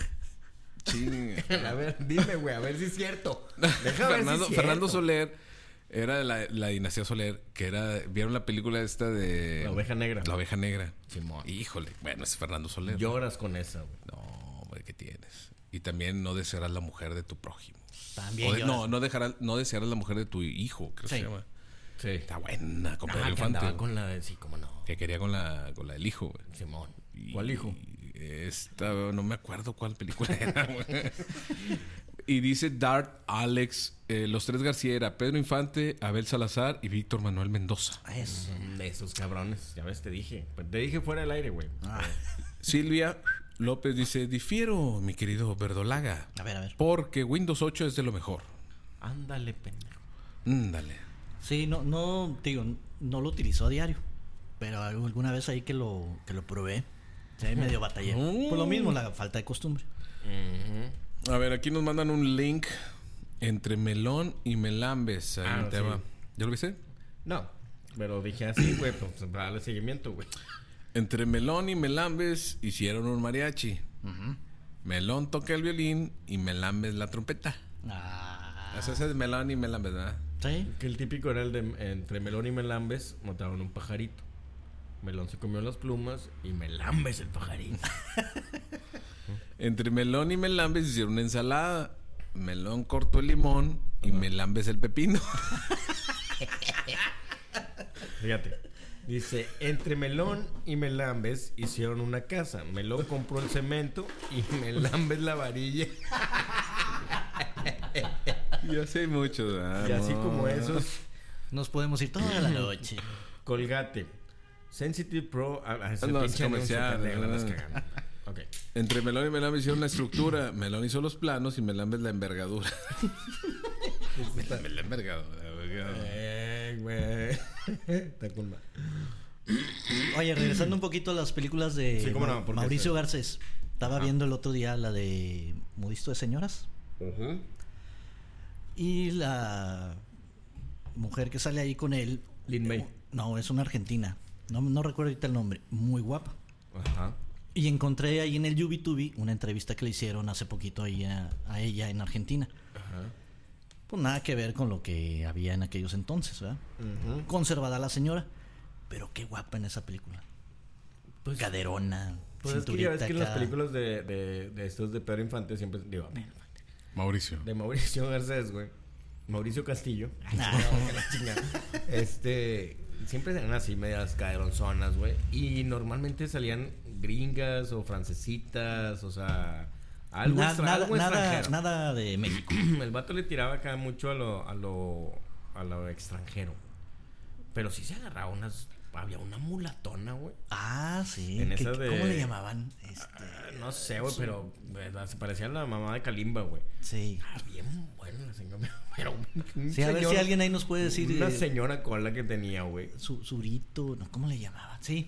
Ching. A ver, dime, güey, a ver si es cierto. Déjame ver si es cierto. Fernando Soler era de la dinastía Soler, que era... ¿Vieron la película esta de... La oveja negra. La oveja negra. Simón. Híjole, bueno, es Fernando Soler. Lloras con esa, güey. No, güey, ¿qué tienes? Y también no desearás la mujer de tu prójimo. También. No desearás la mujer de tu hijo, creo que se llama. Sí. Está buena, con Pedro Que Infante. andaba con la de... Sí, cómo no. Que quería con la del hijo, güey. Simón. ¿Cuál hijo? Esta, no me acuerdo cuál película era, güey. Y dice Dart, Alex, los 3 García era Pedro Infante, Abel Salazar y Víctor Manuel Mendoza. Eso. De esos cabrones. Ya ves, te dije. Pues te dije fuera del aire, güey. Silvia López dice, difiero, mi querido Verdolaga. A ver. Porque Windows 8 es de lo mejor. Ándale, pendejo. Ándale. Sí, no, digo, no lo utilizó a diario. Pero alguna vez ahí que lo probé. Sí, medio batallé. Por lo mismo, la falta de costumbre. A ver, aquí nos mandan un link entre Melón y Melambes. Ahí te va. Sí. ¿Ya lo viste? No, pero dije así, güey, pues para darle seguimiento, güey. Entre Melón y Melambes hicieron un mariachi. Melón toca el violín y Melambes la trompeta. Ese es Melón y Melambes, ¿verdad? Sí. Que el típico era el de entre Melón y Melambes mataron un pajarito. Melón se comió las plumas y Melambes el pajarito. Entre Melón y Melambes hicieron una ensalada. Melón cortó el limón y Melambes el pepino. Fíjate. Dice, entre Melón y Melambes hicieron una casa. Melón compró el cemento y Melambes la varilla. Yo sé mucho, ¿verdad? Y así como esos, Nos podemos ir toda la noche. Colgate. Sensitive Pro. Ese No, es pinche anuncio, comercial, pendejo, la no. estás cagando. Ok. Entre Melón y Melambes hicieron la estructura. Melón hizo los planos y Melambes la envergadura. La envergadura. Güey. Está con madre. Oye, regresando un poquito a las películas de Sí, cómo no, porque Mauricio Garcés. Estaba viendo el otro día la de Modisto de Señoras. Y la mujer que sale ahí con él. Lin May. No, es una argentina. No recuerdo ahorita el nombre. Muy guapa. Ajá. Y encontré ahí en el YouTube una entrevista que le hicieron hace poquito ahí a ella en Argentina. Ajá. Pues nada que ver con lo que había en aquellos entonces, ¿verdad? Conservada la señora, pero qué guapa en esa película. Pues, Caderona, pues es que ya cinturita ves que en las acá. películas de estos de Pedro Infante siempre... Digo, Mauricio. de Mauricio Garcés, güey. Mauricio Castillo. Siempre eran así medias caderonzonas, güey. Y normalmente salían gringas o francesitas, o sea, algo, algo extranjero. Nada de México. El vato le tiraba acá mucho a lo extranjero. Pero sí se agarraba había una mulatona, güey. Ah, sí. En esa de- ¿Cómo le llamaban? No sé, güey, pero se parecía a la mamá de Kalimba, güey. Sí. Bien buena la señora. Pero un Sí, a ver señor- si alguien ahí nos puede decir. Una señora cola que tenía, güey. Zurito, no, ¿cómo le llamaban? Sí.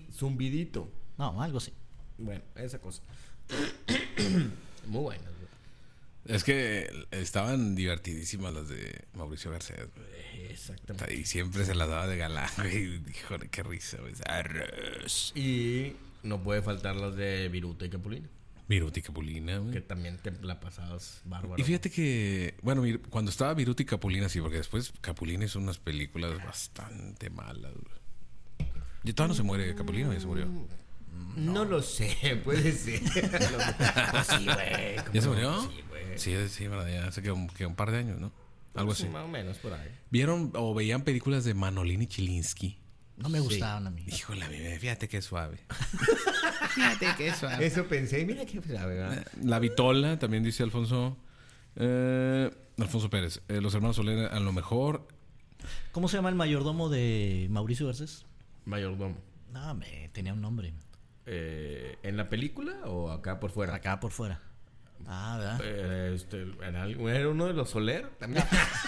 Zumbidito. No, algo así. Bueno, esa cosa. Muy buena, güey. Es que estaban divertidísimas las de Mauricio Garcés, güey. Exactamente. Y siempre se las daba de galán, güey. Híjole, qué risa, güey. Arroz. Y no puede faltar las de Viruta y Capulina. Viruta y Capulina, güey. Que también te la pasabas bárbaro. Y fíjate que, bueno, cuando estaba Viruta y Capulina, sí, porque después Capulina hizo unas películas bastante malas, güey. Y todavía no se muere Capulina, ya se murió. No lo sé, puede ser. Pues sí, güey. ¿Ya se murió? Sí, güey. Sí, verdad, ya hace que un par de años, ¿no? Algo así. Más o menos por ahí. ¿Vieron o veían películas de Manolín y Chilinsky? No me gustaban a mí. Híjole, a mí, fíjate qué suave. Fíjate que eso pensé. Y mira qué sabe, ¿verdad? La Vitola, también dice Alfonso. Alfonso Pérez. Los hermanos Soler, a lo mejor. ¿Cómo se llama el mayordomo de Mauricio Garcés? Mayordomo. No, tenía un nombre. ¿En la película o acá por fuera? Acá por fuera. Ah, ¿verdad? Era uno de los Soler también.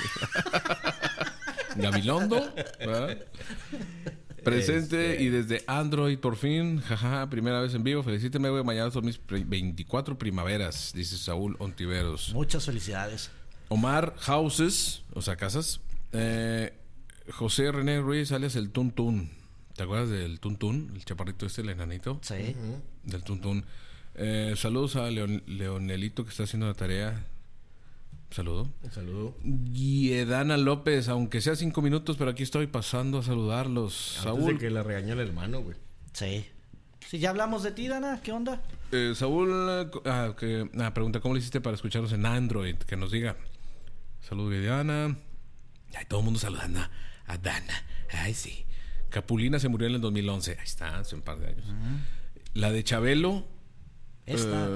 Gabilondo, ¿verdad? Presente y desde Android por fin. Jaja, primera vez en vivo. Felicíteme, güey. Mañana son mis 24 primaveras, dice Saúl Ontiveros. Muchas felicidades. Omar Houses, o sea, casas. José René Ruiz, alias el Tuntún. ¿Te acuerdas del Tuntún? El chaparrito este, el enanito. Sí. Del Tuntún. Saludos a Leonelito que está haciendo la tarea. Saludo. Un saludo. Guiedana López, aunque sea 5 minutos, pero aquí estoy pasando a saludarlos. Antes Saúl. de que la regañó el hermano, güey. Sí. Sí, ya hablamos de ti, Dana. ¿Qué onda? Saúl, pregunta, ¿cómo le hiciste para escucharnos en Android? Que nos diga. Saludos, Guiedana. Ay, todo el mundo saludando a Dana. Ay, sí. Capulina se murió en el 2011. Ahí está, hace un par de años. La de Chabelo. Esta.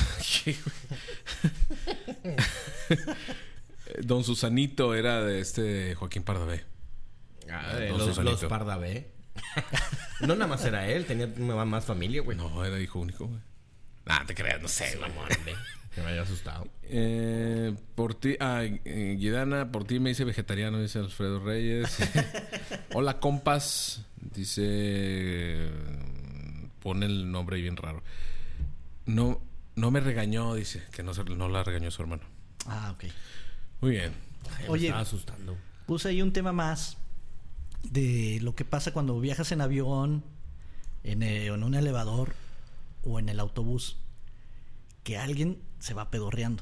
Don Susanito era de Joaquín Pardavé. Los Pardavé. No nada más era él, tenía más familia, güey. No, era hijo único, güey. Te creas, no sé, mamón. Que me haya asustado. Por ti, Guidana, por ti me hice vegetariano, dice Alfredo Reyes. Hola, compas. Dice. Pone el nombre ahí bien raro. No me regañó, dice. Que no la regañó su hermano. Ah, ok. Muy bien. Oye, me estaba asustando. Puse ahí un tema más de lo que pasa cuando viajas en avión, en un elevador o en el autobús, que alguien se va pedorreando.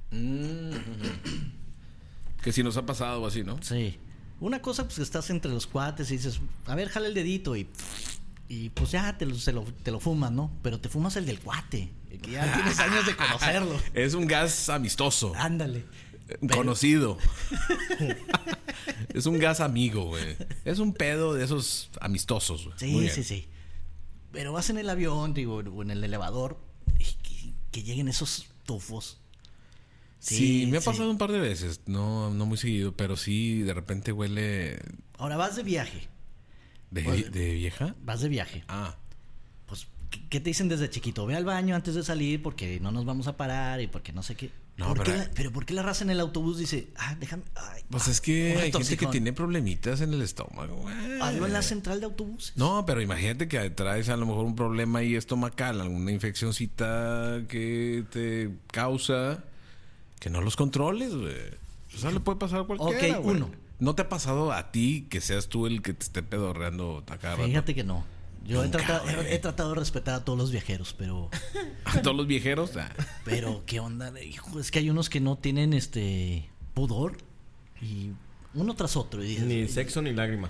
Que si nos ha pasado o así, ¿no? Sí. Una cosa, pues que estás entre los cuates y dices, a ver, jala el dedito y pues ya te lo fumas, ¿no? Pero te fumas el del cuate, que ya tienes años de conocerlo. Es un gas amistoso. Ándale. Conocido. Es un gas amigo, güey. Es un pedo de esos amistosos, güey. Sí. Pero vas en el avión, digo, o en el elevador, y que lleguen esos tufos. Sí, me ha pasado un par de veces. No muy seguido, pero sí, de repente huele. Ahora vas de viaje. ¿De vieja? Vas de viaje. Ah. Pues, ¿qué te dicen desde chiquito? Ve al baño antes de salir porque no nos vamos a parar y porque no sé qué. No, pero ¿por qué la raza en el autobús dice, déjame? Pues es que hay gente que tiene problemitas en el estómago, güey. Algo en la central de autobuses. No, pero imagínate que traes a lo mejor un problema ahí estomacal, alguna infeccióncita que te causa que no los controles, güey. O sea, le puede pasar a cualquiera, Ok, güey. uno. ¿No te ha pasado a ti que seas tú el que te esté pedorreando acá? Fíjate que no. Yo Nunca, he tratado de respetar a todos los viajeros, pero... ¿A todos los viejeros? Pero, ¿qué onda? Hijo, es que hay unos que no tienen pudor y uno tras otro. Y dices, Ni sexo ni lágrimas.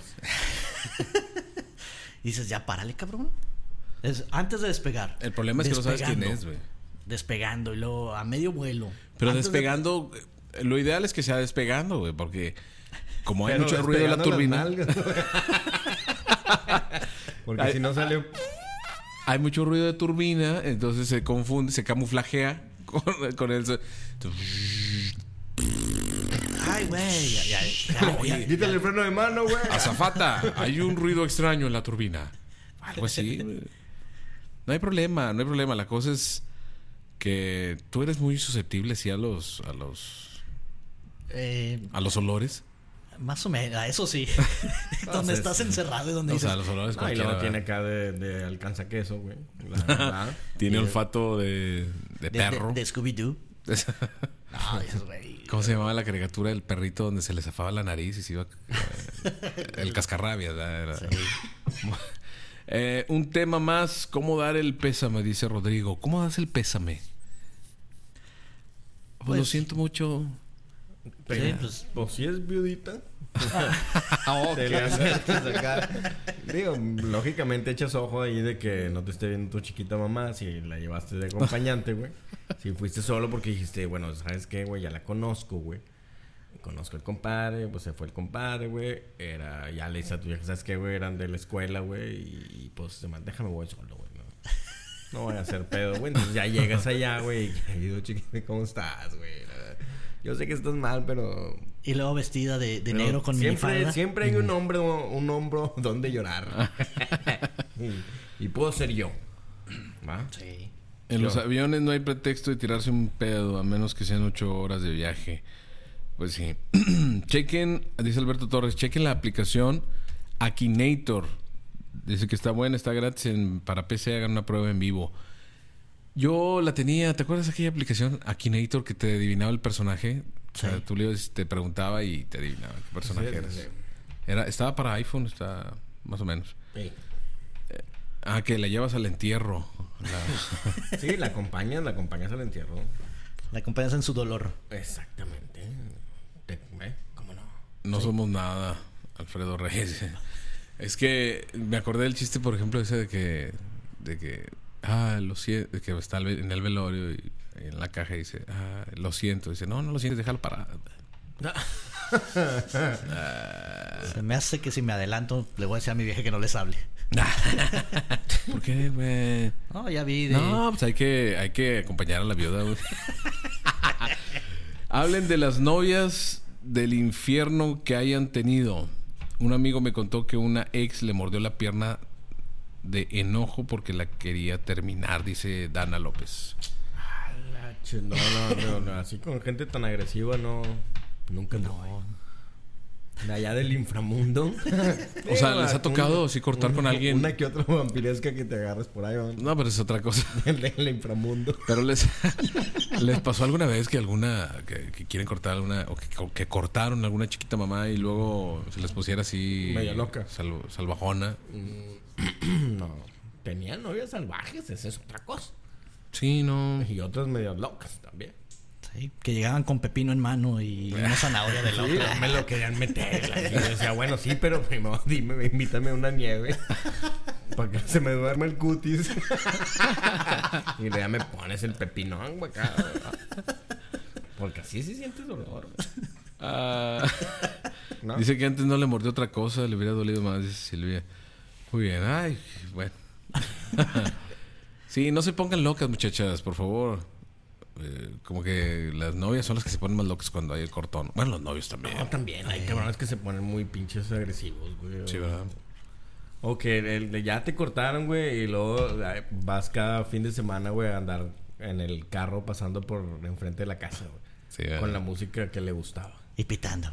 Dices, ya párale, cabrón. Antes de despegar. El problema es que no sabes quién es, güey. Despegando y luego a medio vuelo. Pero despegando, lo ideal es que sea despegando, güey, porque como hay mucho ruido de la turbina... Porque si no sale... Hay mucho ruido de turbina, entonces se confunde, se camuflajea con el... Ay, güey. Quítale el freno de mano, güey. Azafata, hay un ruido extraño en la turbina. Algo así. No hay problema. La cosa es que tú eres muy susceptible, sí, a los olores. Más o menos, eso sí. Donde estás encerrado y donde o dices... sea, los olores Y luego tiene acá de alcanza queso, güey. Tiene olfato de perro. De Scooby-Doo. Ay, güey. ¿Cómo se llamaba la caricatura del perrito donde se le zafaba la nariz y se iba... el cascarrabias, ¿verdad? Sí. Un tema más, ¿cómo dar el pésame? Dice Rodrigo. ¿Cómo das el pésame? Pues lo siento mucho. Sí, pues, O si es viudita. Te le acercas acá. Digo, lógicamente echas ojo ahí de que no te esté viendo tu chiquita mamá si la llevaste de acompañante, güey. Si fuiste solo porque dijiste, bueno, ¿sabes qué, güey? Ya la conozco, güey. Conozco al compadre, pues se fue el compadre, güey. Ya le dice a tu vieja, ¿sabes qué, güey? Eran de la escuela, güey. Y pues, déjame, voy solo, güey. No voy a hacer pedo, güey. Entonces ya llegas allá, güey. Y digo, chiquita, ¿cómo estás, güey? Yo sé que estás mal, pero... Y luego vestida de negro con minifalda. Siempre hay un hombro donde llorar. y puedo ser yo. ¿Va? Sí. En los aviones no hay pretexto de tirarse un pedo, a menos que sean 8 horas de viaje. Pues sí. Chequen, dice Alberto Torres, chequen la aplicación Akinator. Dice que está buena, está gratis para PC, hagan una prueba en vivo. Yo la tenía, ¿te acuerdas de aquella aplicación Akinator que te adivinaba el personaje? O sea, tú te preguntaba y te adivinaba qué personaje eras. Sí. Estaba para iPhone, está más o menos. Sí. Que la llevas al entierro. Sí, la acompañas al entierro. La acompañas en su dolor. Exactamente. ¿Cómo no? No somos nada, Alfredo Reyes. Es que me acordé del chiste, por ejemplo, ese de que lo siento, de que está en el velorio y en la caja dice, lo siento. Dice, no lo sientes, déjalo parar. Se me hace que si me adelanto le voy a decir a mi vieja que no les hable. ¿Por qué, güey? No, ya vi. No, pues hay que acompañar a la viuda, güey. Hablen de las novias del infierno que hayan tenido. Un amigo me contó que una ex le mordió la pierna de enojo porque la quería terminar, dice Dana López. No, así con gente tan agresiva nunca. De allá del inframundo. O sea, ¿les ha tocado así cortar con alguien? Una que otra vampiresca que te agarres por ahí, ¿no? No, pero es otra cosa. Del inframundo. Pero les pasó alguna vez que que quieren cortar alguna, o que cortaron alguna chiquita mamá y luego se les pusiera así media loca, salvajona. No, tenían novias salvajes, esa es otra cosa. Sí, no. Y otras medias locas también. Sí, que llegaban con pepino en mano y una zanahoria de loca. Sí, no me lo querían meter. Y yo decía, bueno, sí, pero primero invítame una nieve para que se me duerma el cutis. Y ya me pones el pepinón, güey, acá. Porque así sí sientes dolor. ¿No? Dice que antes no le mordió otra cosa, le hubiera dolido más, dice Silvia. Muy bien, ay, bueno. Sí, no se pongan locas, muchachas, por favor. Como que las novias son las que se ponen más locas cuando hay el cortón. Bueno, los novios también. No, también. Hay cabrones que se ponen muy pinches agresivos, güey. Sí, ¿verdad? O que ya te cortaron, güey, y luego vas cada fin de semana, güey, a andar en el carro pasando por enfrente de la casa, güey. Sí, con la música que le gustaba. Y pitando.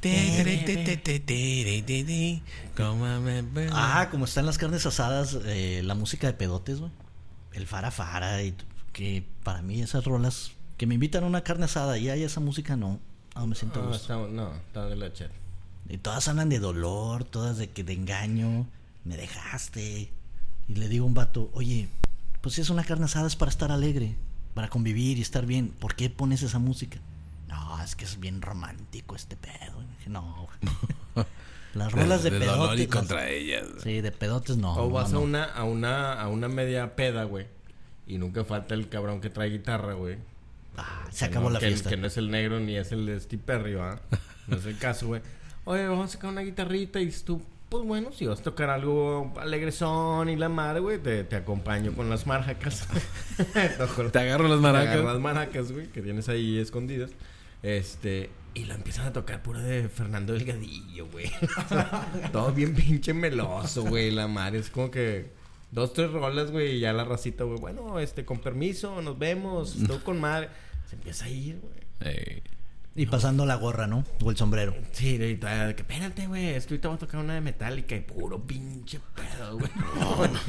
Como están las carnes asadas, la música de pedotes, güey. El fara fara, y que para mí esas rolas, que me invitan a una carne asada y hay esa música, no me siento gusto. Está de la chat. Y todas hablan de dolor, todas de engaño, me dejaste. Y le digo a un vato, oye, pues si es una carne asada es para estar alegre, para convivir y estar bien, ¿por qué pones esa música? No, es que es bien romántico este pedo. Y dije, no, las rolas de pedotes. Dolor y contra ellas. Sí, de pedotes no. O vas a una media peda, güey, y nunca falta el cabrón que trae guitarra, güey. Se acabó la fiesta. Que no es el negro ni es el de Steve Perry, ¿ah? No es el caso, güey. Oye, vamos a sacar una guitarrita y tú, pues bueno, si vas a tocar algo alegrezón y la madre, güey, te acompaño con las maracas. Te agarro las maracas. Te agarro las maracas, güey, que tienes ahí escondidas. Y lo empiezan a tocar pura de Fernando Delgadillo, güey. Todo bien pinche meloso, güey. La madre es como que 2, 3 rolas, güey, y ya la racita, güey. Bueno, con permiso, nos vemos. Estoy con madre. Se empieza a ir, güey. Y pasando la gorra, ¿no? O el sombrero. Sí, y todavía, que espérate, güey, es que ahorita voy a tocar una de Metallica y puro pinche pedo, güey.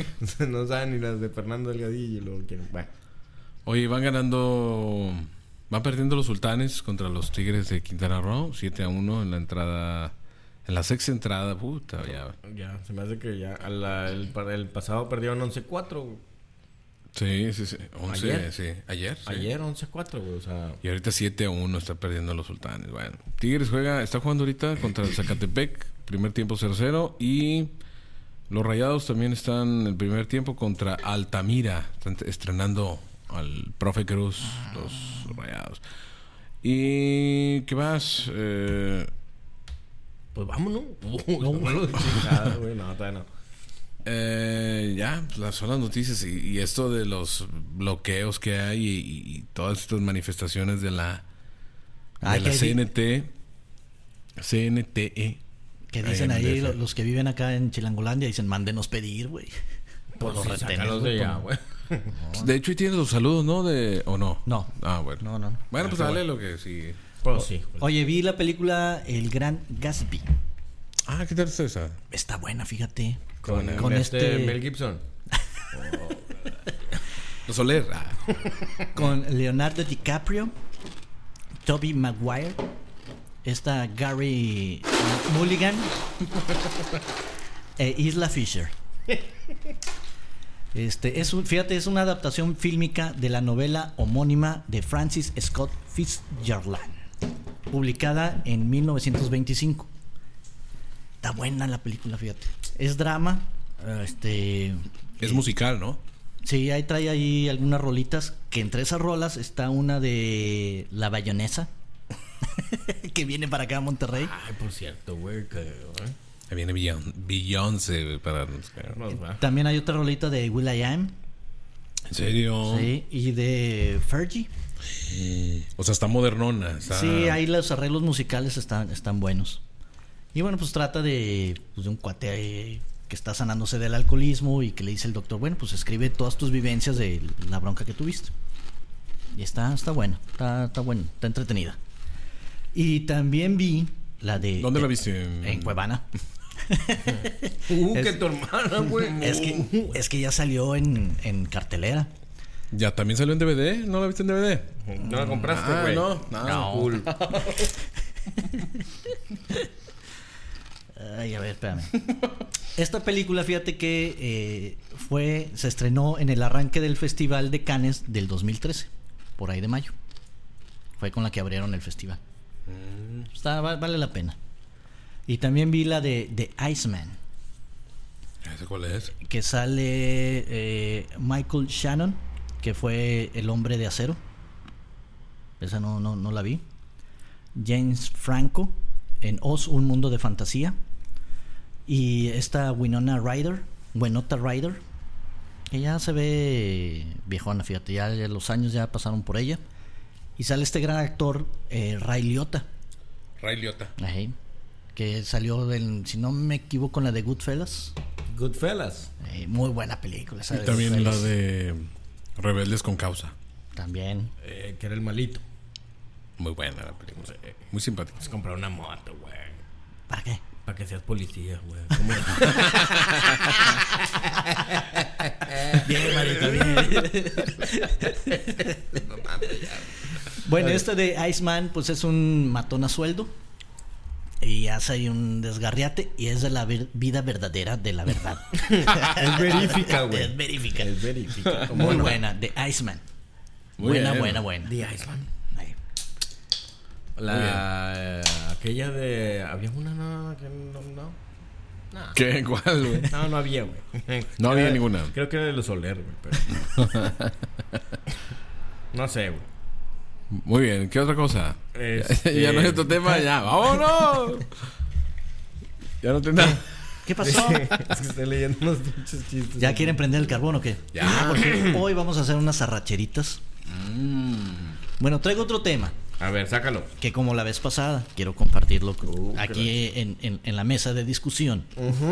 No saben ni las de Fernando Delgadillo y luego quieren. Bueno. Oye, van ganando Van perdiendo los Sultanes contra los Tigres de Quintana Roo, 7-1 en la entrada, en la sexta entrada, puta, ya. Ya, se me hace que ya el pasado perdieron 11-4, güey. Sí. 11, ¿Ayer? sí. ¿Ayer? Sí. Ayer 11-4, güey, o sea... Y ahorita 7-1 está perdiendo los Sultanes. Bueno, Tigres está jugando ahorita contra el Zacatepec, primer tiempo 0-0. Y los Rayados también están en el primer tiempo contra Altamira. Están estrenando al profe Cruz, los Rayados. ¿Y qué más? Pues vámonos. No, chingada, güey, no, todavía no. Ya, son las noticias y esto de los bloqueos que hay y todas estas manifestaciones de la CNTE. Que dicen Ahí ahí en DF. los que viven acá en Chilangolandia, dicen, mándenos pedir, güey. Por los Sí, retenes, sácalos de güey, allá, por- güey. De hecho, ahí tienes los saludos, ¿no? ¿O no? No. Ah, bueno. No. Bueno, pues Ah, dale bueno. lo que sí. Pues sí. güey. Oye, vi la película El Gran Gatsby. Ah, ¿qué tal está esa? Está buena, fíjate. Con este- Mel Gibson. Los Soler. Con Leonardo DiCaprio, Tobey Maguire, esta Gary Mulligan, e Isla Fisher. Fíjate, es una adaptación fílmica de la novela homónima de Francis Scott Fitzgerald, publicada en 1925. Está buena la película, fíjate. Es drama. Es musical, ¿no? Sí, ahí trae ahí algunas rolitas. Que entre esas rolas está una de La Bayonesa. Que viene para acá a Monterrey. Ay, por cierto, güey, que... Ahí viene Beyoncé güey, para... nos va. También hay otra rolita de will.i.am. ¿En serio? Sí, y de Fergie. O sea, está modernona. Está... Sí, ahí los arreglos musicales están buenos. Y bueno, pues trata de un cuate que está sanándose del alcoholismo y que le dice el doctor, bueno, pues escribe todas tus vivencias de la bronca que tuviste. Y está buena, está buena, está entretenida. Y también vi la de... ¿Dónde la viste? En Cuevana. Que tu hermana, güey. Es que ya salió en cartelera. ¿Ya también salió en DVD? ¿No la viste en DVD? No la compraste, güey. No. Cool. Ay, a ver, espérame. Esta película, fíjate que se estrenó en el arranque del Festival de Cannes del 2013, por ahí de mayo. Fue con la que abrieron el festival. Vale la pena. Y también vi la de Iceman, ¿Ese cuál es? que sale Michael Shannon, que fue el Hombre de Acero. Esa no la vi. James Franco en Oz, un mundo de fantasía. Y esta Winona Ryder, que ya se ve viejona, fíjate, ya los años ya pasaron por ella. Y sale este gran actor, Ray Liotta. Ray Liotta. Ajá, que salió si no me equivoco, en la de Goodfellas. Goodfellas. Muy buena película esa Y de también la Goodfellas. de Rebeldes con Causa. También. Que era el malito. Muy buena la película. Muy simpática. Pues comprar una moto, güey. ¿Para qué? Para que seas policía, güey. ¿Cómo? Bien, Marita, bien. Bueno, este de Iceman, pues es un matón a sueldo. Y hace ahí un desgarriate. Y es de la vida verdadera de la verdad. Es verífica, güey. Es verífica. Es verífica. Muy buena, de Iceman. Muy bien. Buena. The Iceman. Ahí. Aquella de... Había una que no. ¿Qué? ¿Cuál, güey? No había, güey. No había ninguna. Creo que era de los Soler, güey, pero... No sé, güey. Muy bien. ¿Qué otra cosa? Ya no hay otro tema, ya. ¡Vámonos! Ya no tengo nada. ¿Qué pasó? Es que estoy leyendo unos pinches chistes. ¿Ya quieren prender el carbón o qué? Ya. Porque hoy vamos a hacer unas arracheritas. Bueno, traigo otro tema. A ver, sácalo. Que como la vez pasada, quiero compartirlo aquí en la mesa de discusión.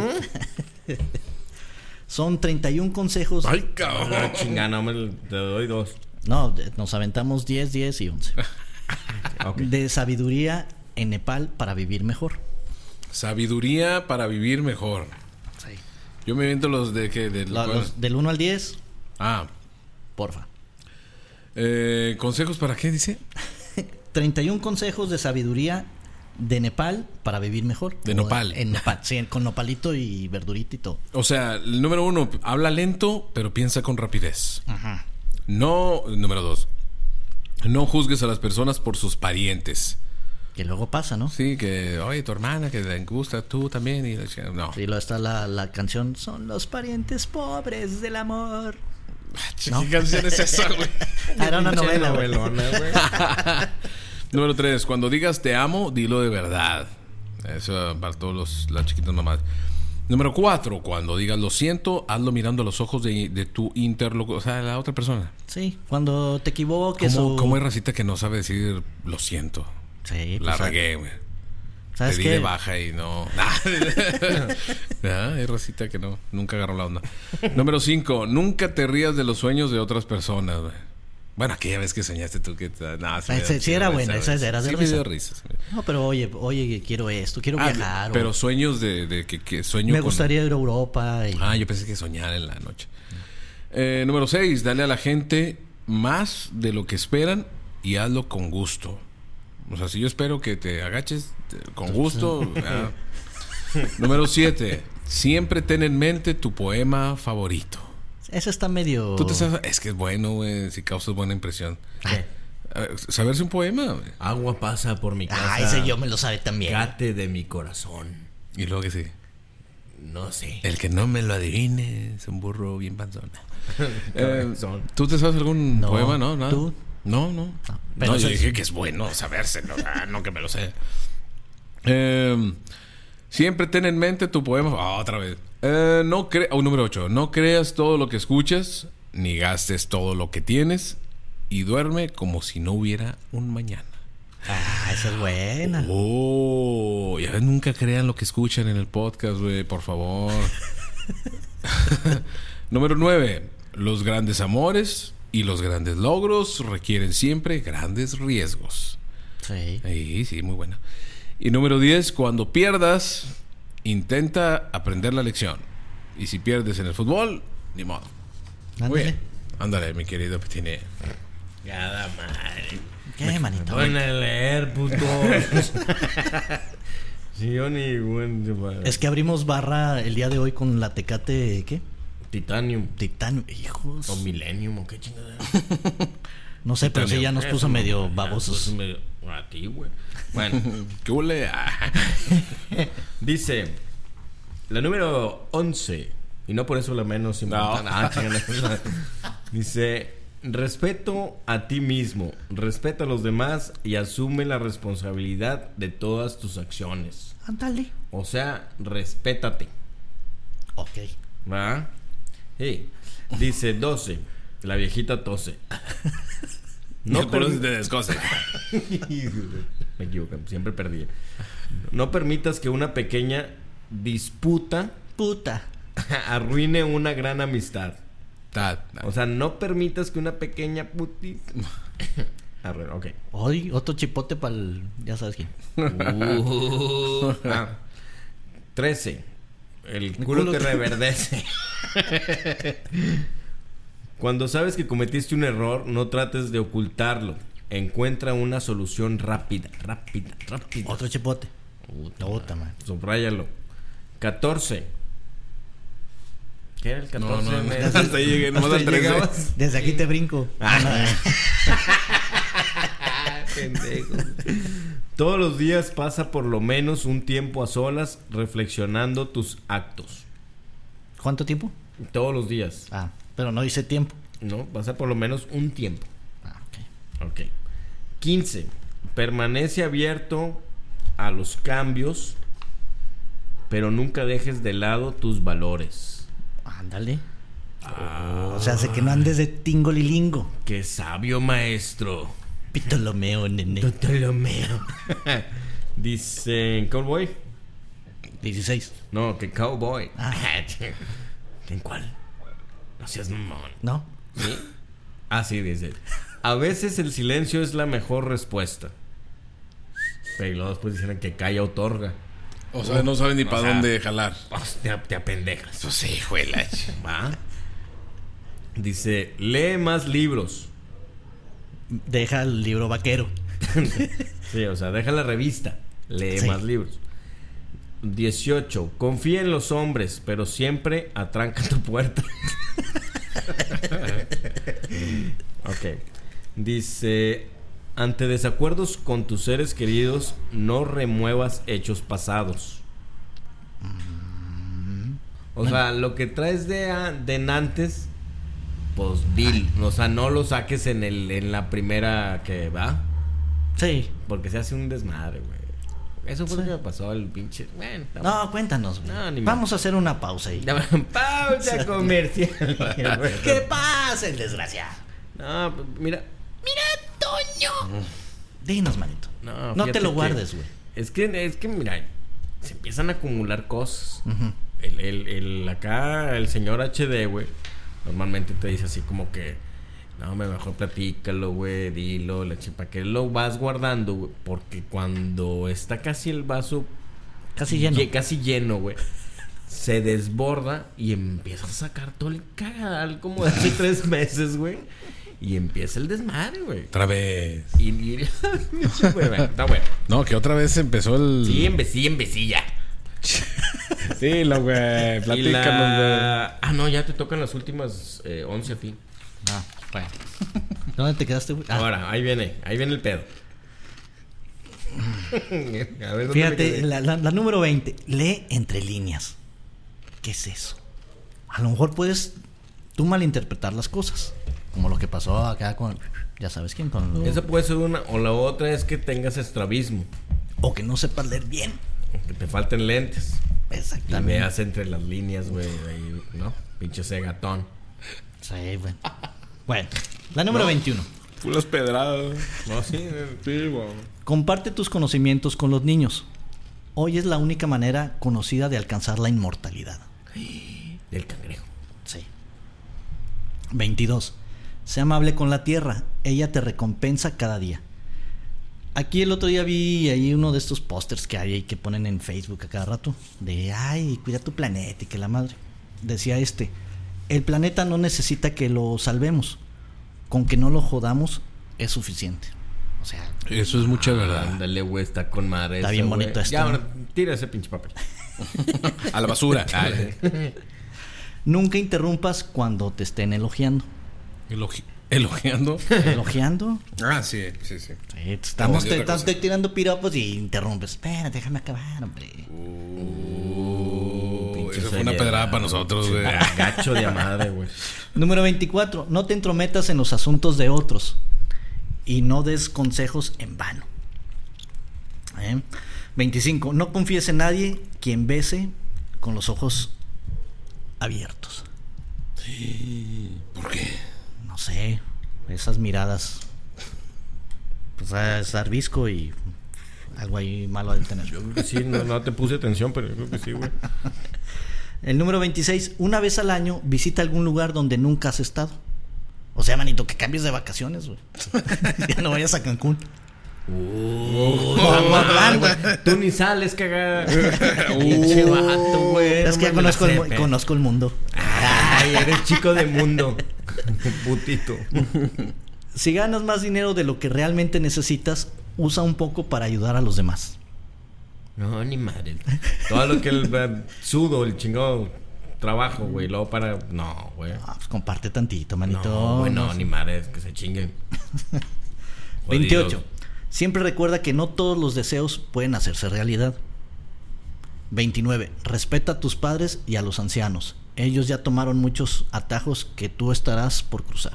Son 31 consejos. ¡Ay, cabrón! No, chingada, te doy 2. No, nos aventamos 10, 10 y 11. Ok. De sabiduría en Nepal para vivir mejor. Sabiduría para vivir mejor. Sí. Yo me invento los de que... Los del 1 al 10, Ah. porfa. ¿Consejos para qué, dice? 31 consejos de sabiduría de Nepal para vivir mejor. De nopal. En Nepal, sí, con nopalito y verdurita y todo. O sea, el número 1, habla lento, pero piensa con rapidez. Ajá. No, número 2, no juzgues a las personas por sus parientes. Que luego pasa, ¿no? Sí, que, oye, tu hermana, que te gusta, tú también. Y, no. Sí, luego está la canción, son los parientes pobres del amor. ¿No? ¿Qué canción es esa, güey? Era una novela, güey. novelona, güey. Número 3, cuando digas te amo, dilo de verdad. Eso para todos las chiquitas mamás. Número 4, cuando digas lo siento, hazlo mirando a los ojos de tu interlocutor, o sea, la otra persona. Sí, cuando te equivoques ¿Cómo hay racita que no sabe decir lo siento? Sí, La pues, regué, güey. ¿sabes Te di qué? de baja y no. Hay racita que no, nunca agarró la onda. Número 5, nunca te rías de los sueños de otras personas, güey. Bueno, aquella vez que soñaste tú que... No, Sí, era buena, esa era de sí, risa. me dio risas. No, pero oye, quiero esto, quiero viajar. Pero sueños de que sueño me con... gustaría ir a Europa. Yo pensé que soñar en la noche. Número 6, dale a la gente más de lo que esperan y hazlo con gusto. O sea, si yo espero que te agaches con gusto. Número 7, siempre ten en mente tu poema favorito. Ese está medio... Tú te sabes, es que es bueno, güey, si causas buena impresión. Saberse un poema, güey. Agua pasa por mi casa. ese yo me lo sabe también. Gate de mi corazón. Y luego que sí. No sé. El que no me lo adivine es un burro bien panzón. Corazón. ¿Tú te sabes algún No. poema? No, nada. ¿Tú? No. Pero No, yo sí. dije que es bueno sabérselo, no que me lo sé. Siempre ten en mente tu poema. Otra vez. Número 8. No creas todo lo que escuchas, ni gastes todo lo que tienes, y duerme como si no hubiera un mañana. Esa es buena. Ya ves, nunca crean lo que escuchan en el podcast, güey, por favor. Número 9. Los grandes amores y los grandes logros requieren siempre grandes riesgos. Sí. Sí, muy buena. Y número 10. Cuando pierdas, intenta aprender la lección. Y si pierdes en el fútbol, ni modo. Muy Ándale. bien. Ándale, mi querido Petiné. Cada madre. ¿Qué, manito? Van a leer, puto. Sí, yo ni buen. Es que abrimos barra el día de hoy con la Tecate, ¿qué? Titanium. Titanio, hijos. O Millennium, o qué chingada. No sé, pero sí ya nos puso medio babosos. A ti, güey. Bueno, ¿Qué huele? dice la número 11, y no por eso la menos importante. Chingada. Dice: respeto a ti mismo, respeta a los demás y asume la responsabilidad de todas tus acciones. Ándale. O sea, respétate. Ok. ¿Va? Sí. Dice 12. La viejita tose. No, pero si te descose. Me equivoco, siempre perdí. No permitas que una pequeña disputa Puta. arruine una gran amistad. Ta. O sea, no permitas que una pequeña putita arruine. Ok. Hoy otro chipote para el... Ya sabes quién. 13. El culo te reverdece. Cuando sabes que cometiste un error, no trates de ocultarlo. Encuentra una solución rápida. Otro chipote. Puta, man. Subráyalo. 14. ¿Qué era el 14? No. Hasta ahí llegué, nomás al 13. llegabas. Desde aquí te brinco. Pendejo. Todos los días pasa por lo menos un tiempo a solas reflexionando tus actos. ¿Cuánto tiempo? Todos los días. Pero no hice tiempo. No, pasa por lo menos un tiempo. Ok. Ok. 15. Permanece abierto a los cambios, pero nunca dejes de lado tus valores. Ándale. O sea, hace que no andes de tingolilingo. ¡Qué sabio, maestro! Pitolomeo, nene. Ptolomeo. Dice Cowboy. 16. No, que Cowboy. ¿En cuál? No seas mamón. ¿No? ¿Sí? Sí, dice. A veces el silencio es la mejor respuesta. Pero luego después dicen que calla otorga. O sea, no saben ni para dónde jalar. Te apendejas. Eso sí, juela. ¿Va? Dice, lee más libros. deja el libro vaquero. Sí, o sea, deja la revista. Lee Sí. más libros. 18. Confía en los hombres, pero siempre atranca tu puerta. Ok. Dice: ante desacuerdos con tus seres queridos, no remuevas hechos pasados. O sea, lo que traes de antes, pues dil. O sea, no lo saques en la primera que va. Sí. Porque se hace un desmadre, güey. Eso fue lo que me pasó al pinche. Bueno, No, cuéntanos, güey. No, ni Vamos a hacer una pausa ahí. pausa comercial. ¿Qué pasa, el desgraciado? No, pues, mira. Toño. Dinos, manito. No te fíjate lo que- guardes, güey. Es que, mira, se empiezan a acumular cosas. Ujú. Acá, el señor HD, güey, normalmente te dice así como que, no, mejor platícalo, güey, dilo, ¿para qué lo vas guardando, güey? Porque cuando está casi el vaso Casi lleno. casi lleno, güey, se desborda y empieza a sacar todo el cagadal como de hace 3 meses, güey. Y empieza el desmadre, güey. Otra vez. Y bueno, está bueno. No, que otra vez empezó el... Sí, ya. Dilo, güey. Y Platícanos, güey. Ah, no, ya te tocan las últimas 11 a ti. Ah, bueno. ¿Dónde te quedaste, güey? Ah, Ahora, ahí viene el pedo. A ver, ¿dónde me fíjate, quedé? la número 20. Lee entre líneas. ¿Qué es eso? A lo mejor puedes tú malinterpretar las cosas. Como lo que pasó acá con... Ya sabes quién. Con... Esa puede ser una. O la otra es que tengas estrabismo. O que no sepas leer bien. Que te falten lentes. Y Exactamente. veas entre las líneas, güey. Ahí, ¿no? Pinche cegatón. Sí, bueno. Bueno, la número 21. Pulas pedradas. No, sí. Sí, güey. Comparte tus conocimientos con los niños. Hoy es la única manera conocida de alcanzar la inmortalidad. Del cangrejo. Sí. 22. Sé amable con la tierra. Ella te recompensa cada día. Aquí el otro día vi ahí uno de estos pósters que hay ahí que ponen en Facebook a cada rato. De, ay, cuida tu planeta y que la madre. Decía el planeta no necesita que lo salvemos. Con que no lo jodamos es suficiente. O sea, Eso es mucha verdad. Ándale, güey, está con madre. Está eso, bien güey. bonito esto, Ya, ¿no? ahora, tira ese pinche papel. A la basura. nunca interrumpas cuando te estén elogiando. Elogiando. ¿Elogiando? Ah, sí. Sí, estamos No, de otra cosa. tirando piropos y interrumpes. Espérate, déjame acabar, hombre. Pinche Eso fue una seriedad, pedrada para nosotros, güey. Gacho de madre, güey. Número 24. No te entrometas en los asuntos de otros y no des consejos en vano. 25. No confíes en nadie quien bese con los ojos abiertos. ¿Por qué? No sé, esas miradas. Pues a estar visco y algo ahí malo de tener. Yo creo que sí, no te puse atención, pero yo creo que sí, güey. El número 26. Una vez al año visita algún lugar donde nunca has estado. O sea, manito, que cambies de vacaciones, güey. Ya no vayas a Cancún. Vamos a hablar, güey. Tú ni sales, cagada. Pinche vato, güey. Es que ya No me la sé, conozco el mundo. Ay, eres chico de mundo. Putito. Si ganas más dinero de lo que realmente necesitas, usa un poco para ayudar a los demás. No, ni madre. Todo lo que el sudo, el chingado trabajo, güey. Luego para. No, güey. Ah, pues comparte tantito, manito. No, güey, no, No sé. ni madre. Que se chinguen. 28. Jodidos. Siempre recuerda que no todos los deseos pueden hacerse realidad. 29. Respeta a tus padres y a los ancianos. Ellos ya tomaron muchos atajos que tú estarás por cruzar.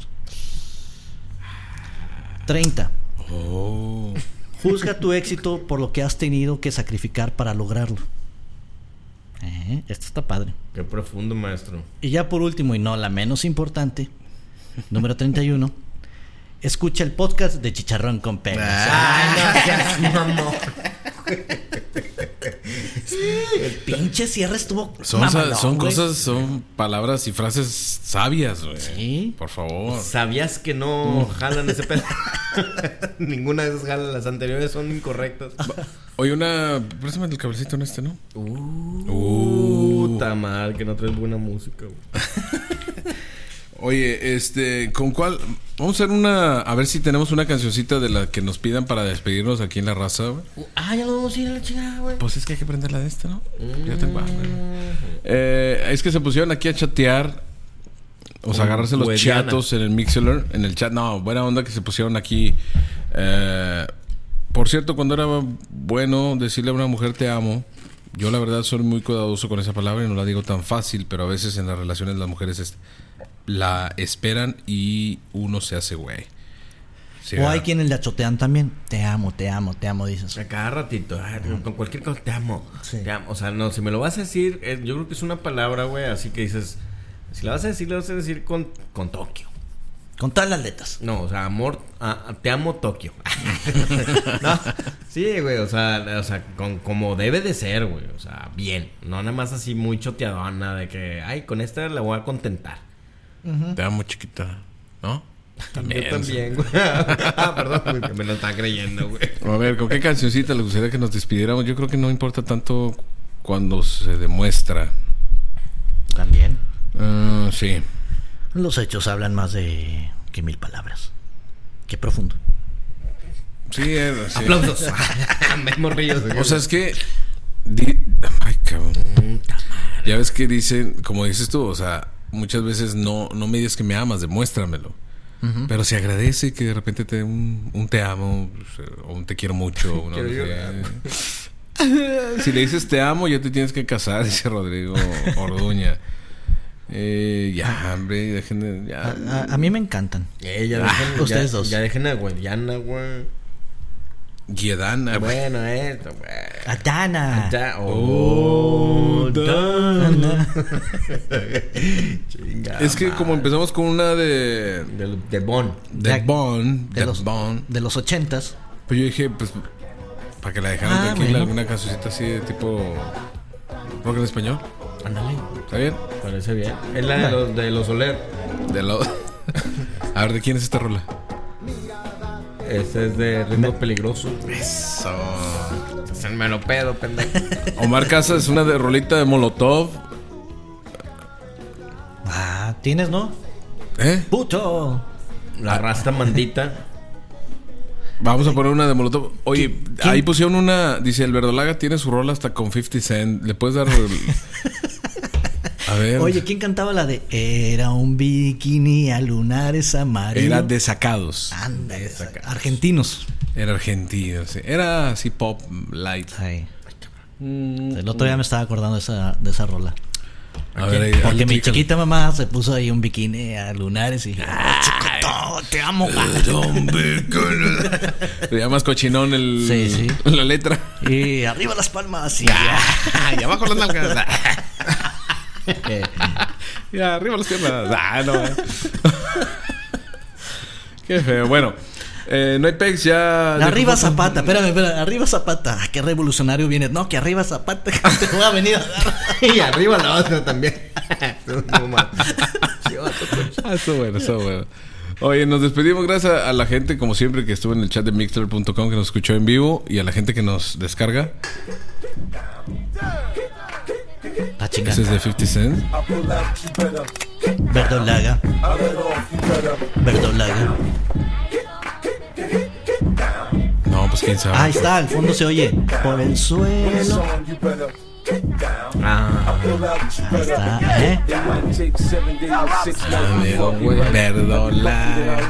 30. Oh. Juzga tu éxito por lo que has tenido que sacrificar para lograrlo. Esto está padre. Qué profundo, maestro. Y ya por último, y no la menos importante, número 31. Escucha el podcast de Chicharrón con Pelos. Ay, no seas mamón. El pinche cierre estuvo Son mamalón, güey. cosas, son palabras y frases sabias, güey. Sí. Por favor. ¿Sabías que no jalan ese pedo? Ninguna de esas jalan. Las anteriores son incorrectas. Oye, préstame el cablecito en este, ¿no? Puta madre, que no traes buena música, güey. Oye, ¿con cuál? Vamos a hacer una... A ver si tenemos una cancioncita de la que nos pidan para despedirnos aquí en La Raza, güey. Ya lo vamos a ir a la chingada, güey. Pues es que hay que prenderla de esta, ¿no? Ya tengo hambre. Es que se pusieron aquí a chatear. O sea, agarrarse los Huediana. chatos en el Mixler, en el chat. No, buena onda que se pusieron aquí. Por cierto, cuando era bueno decirle a una mujer te amo, yo la verdad soy muy cuidadoso con esa palabra y no la digo tan fácil, pero a veces en las relaciones las mujeres la esperan y uno se hace güey. Sí, O hay quienes la chotean también. Te amo, dices. A cada ratito, con cualquier cosa, te amo. Sí. Te amo. O sea, no, si me lo vas a decir, yo creo que es una palabra, güey, así que dices, si la vas a decir, la vas a decir con Tokio. Con todas las letras. No, o sea, amor, te amo Tokio. No, sí, güey, o sea como debe de ser, güey, o sea, bien. No nada más así muy choteadona de que, ay, con esta la voy a contentar. Te amo, chiquita. ¿No? Yo también, güey. Perdón, güey, que me lo estaba creyendo, güey. A ver, ¿con qué cancioncita le gustaría que nos despidiéramos? Yo creo que no importa tanto cuando se demuestra. También. Sí. Los hechos hablan más de que 1000 palabras. Qué profundo. Sí, sí. Aplausos. Me morrillos. O sea, es que... Ay, cabrón. Ya ves que dicen, como dices tú, o sea, muchas veces no me digas que me amas, demuéstramelo. Pero se agradece que de repente te dé un te amo, o un te quiero mucho. Uno, si le dices te amo, ya te tienes que casar, dice Rodrigo Orduña. Ya, hombre, dejen de... Ya. A mí me encantan. Ustedes dos. Ya dejen a Guadiana, güey. Guiedana. Bueno, esto, güey. Adana. Dana. Chingada. Es que como empezamos con una de Bon. De los 80s. Pues yo dije, pues, para que la dejaran tranquila, bueno. alguna cancioncita así de tipo rock en español. Ándale. ¿Está bien? Parece bien. Es la de los Soler. A ver, ¿de quién es esta rola? Ese es de Ritmo Peligroso. Eso. Es el mero pedo, pendejo. Omar Casas es una de rolita de Molotov. ¿Tienes, no? ¡Puto! La Rasta Mandita. Vamos a poner una de Molotov. Oye, ahí pusieron una. Dice, el Verdolaga tiene su rola hasta con 50 Cent. ¿Le puedes dar...? A ver. Oye, ¿quién cantaba la de Era un bikini a lunares amarillos? Era Desacados. Anda, argentinos. Era argentino, sí. Era así pop light. Sí. El otro día me estaba acordando de esa rola. A ver, ahí, porque mi chiquita mamá se puso ahí un bikini a lunares y dije, te amo. Se llama cochinón Sí. la letra. Y arriba las palmas y Y abajo las nalgas. Ya, arriba las piernas. No. Qué feo. Bueno, no hay pex ya. Arriba Zapata, espérame, arriba Zapata. Qué revolucionario viene. No, que arriba Zapata, que te voy a venir a dar. Y arriba la otra también. Eso bueno. Oye, nos despedimos gracias a la gente, como siempre, que estuvo en el chat de Mixler.com, que nos escuchó en vivo, y a la gente que nos descarga. La chingada. Ese es de 50 Cent. Verdolaga. No, pues quién sabe. Ahí está, al fondo se oye. Por el suelo. Ahí está, Amigo, güey. Verdolaga.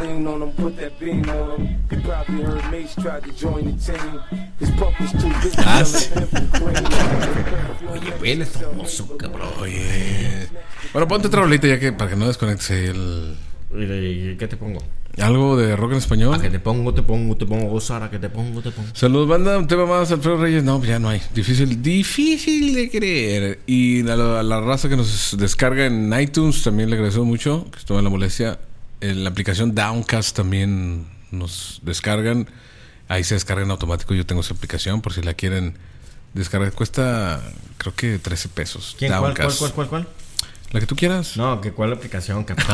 Oye, güey, es famoso, cabrón. Oye. Bueno, ponte otra rolita ya que para que no desconectes el... ¿Qué te pongo? Algo de rock en español. A que te pongo, Sara, que te pongo. Saludos, banda. Un tema más, Alfredo Reyes. No, ya no hay. Difícil de creer. Y a la raza que nos descarga en iTunes también le agradecemos mucho, que estuvo en la molestia. En la aplicación Downcast también nos descargan. Ahí se descarga en automático. Yo tengo esa aplicación por si la quieren descargar. Cuesta, creo que 13 pesos. ¿Quién? ¿Cuál? La que tú quieras. No, que cuál aplicación, cabrón.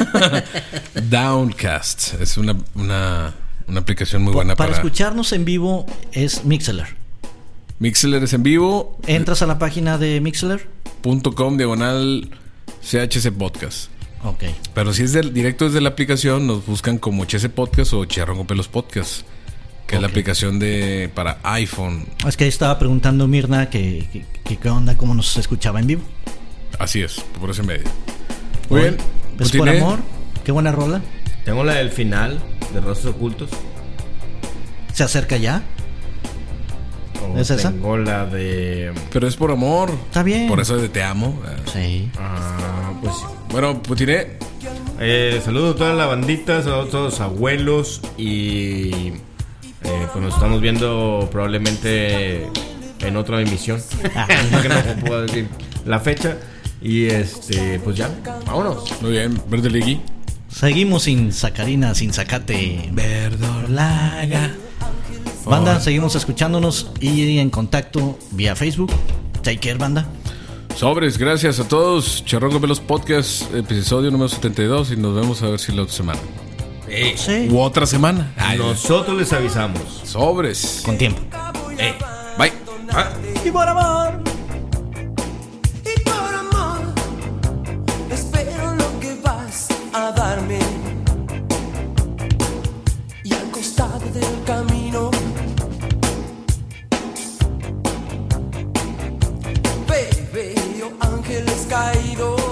Downcast. Es una aplicación muy buena para escucharnos en vivo es Mixler. Mixler es en vivo. Entras a la página de Mixler.com .com/CHC Podcast. Ok. Pero si es directo desde la aplicación, nos buscan como Chese Podcast o Charrón con Pelos Podcast, que es la aplicación para iPhone. Es que ahí estaba preguntando Mirna que qué onda, cómo nos escuchaba en vivo. Así es, por ese medio. Muy bien. ¿Es por amor? Qué buena rola. Tengo la del final, de Rostros Ocultos. ¿Se acerca ya? ¿Es esa? Tengo la de... Pero es por amor. Está bien. Por eso de Te Amo. Sí. pues sí. Bueno, Putiné. Saludos a toda la bandita, saludos a todos los abuelos y pues nos estamos viendo probablemente en otra emisión. Que no puedo decir la fecha. Y pues ya, vámonos. Muy bien, Verde Ligui. Seguimos sin sacarina, sin zacate. Verdolaga. Banda, seguimos escuchándonos y en contacto vía Facebook. Take care, banda. Sobres, gracias a todos. Charrón con Pelos Podcast, episodio número 72. Y nos vemos a ver si la otra semana. Sí. U otra semana. Nosotros les avisamos. Sobres. Con tiempo. Bye. Y por amor. Y por amor, espero lo que vas a darme. Y al costado del camino, veo ángeles caídos.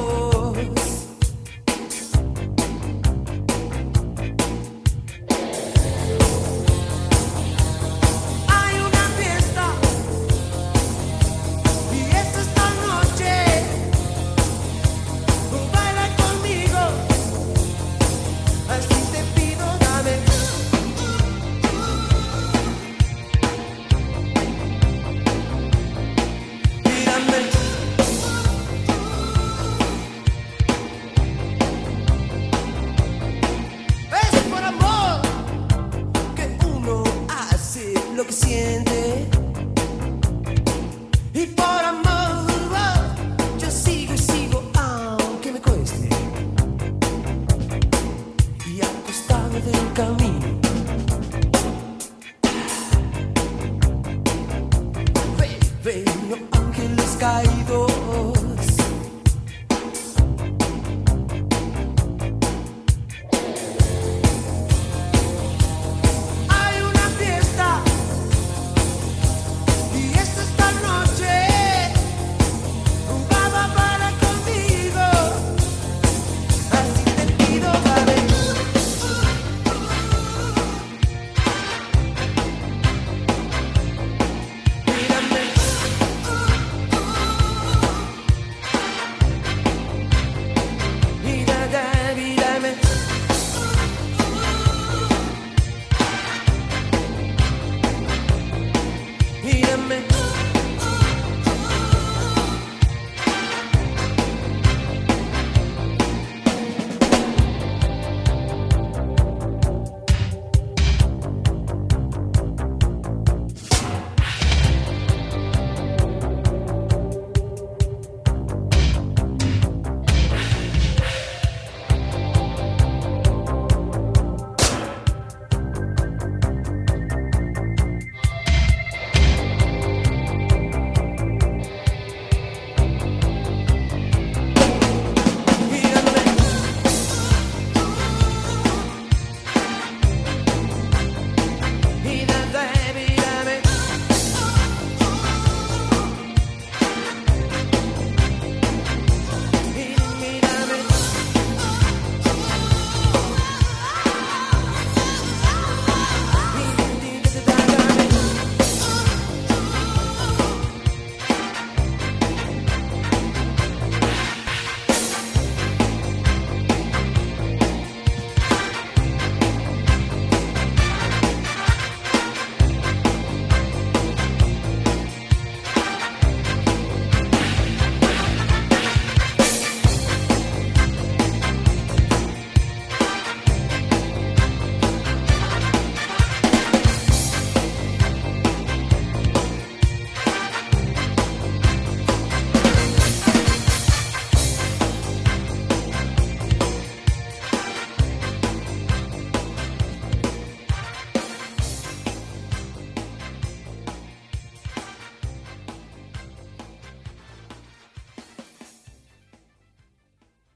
Hay una fiesta y es esta noche. Baila conmigo, así te pido, dame. Mírame. Es por amor que uno hace lo que siente. Y por amor yo sigo y sigo aunque me cueste. Y al costado del camino veo ángeles caídos.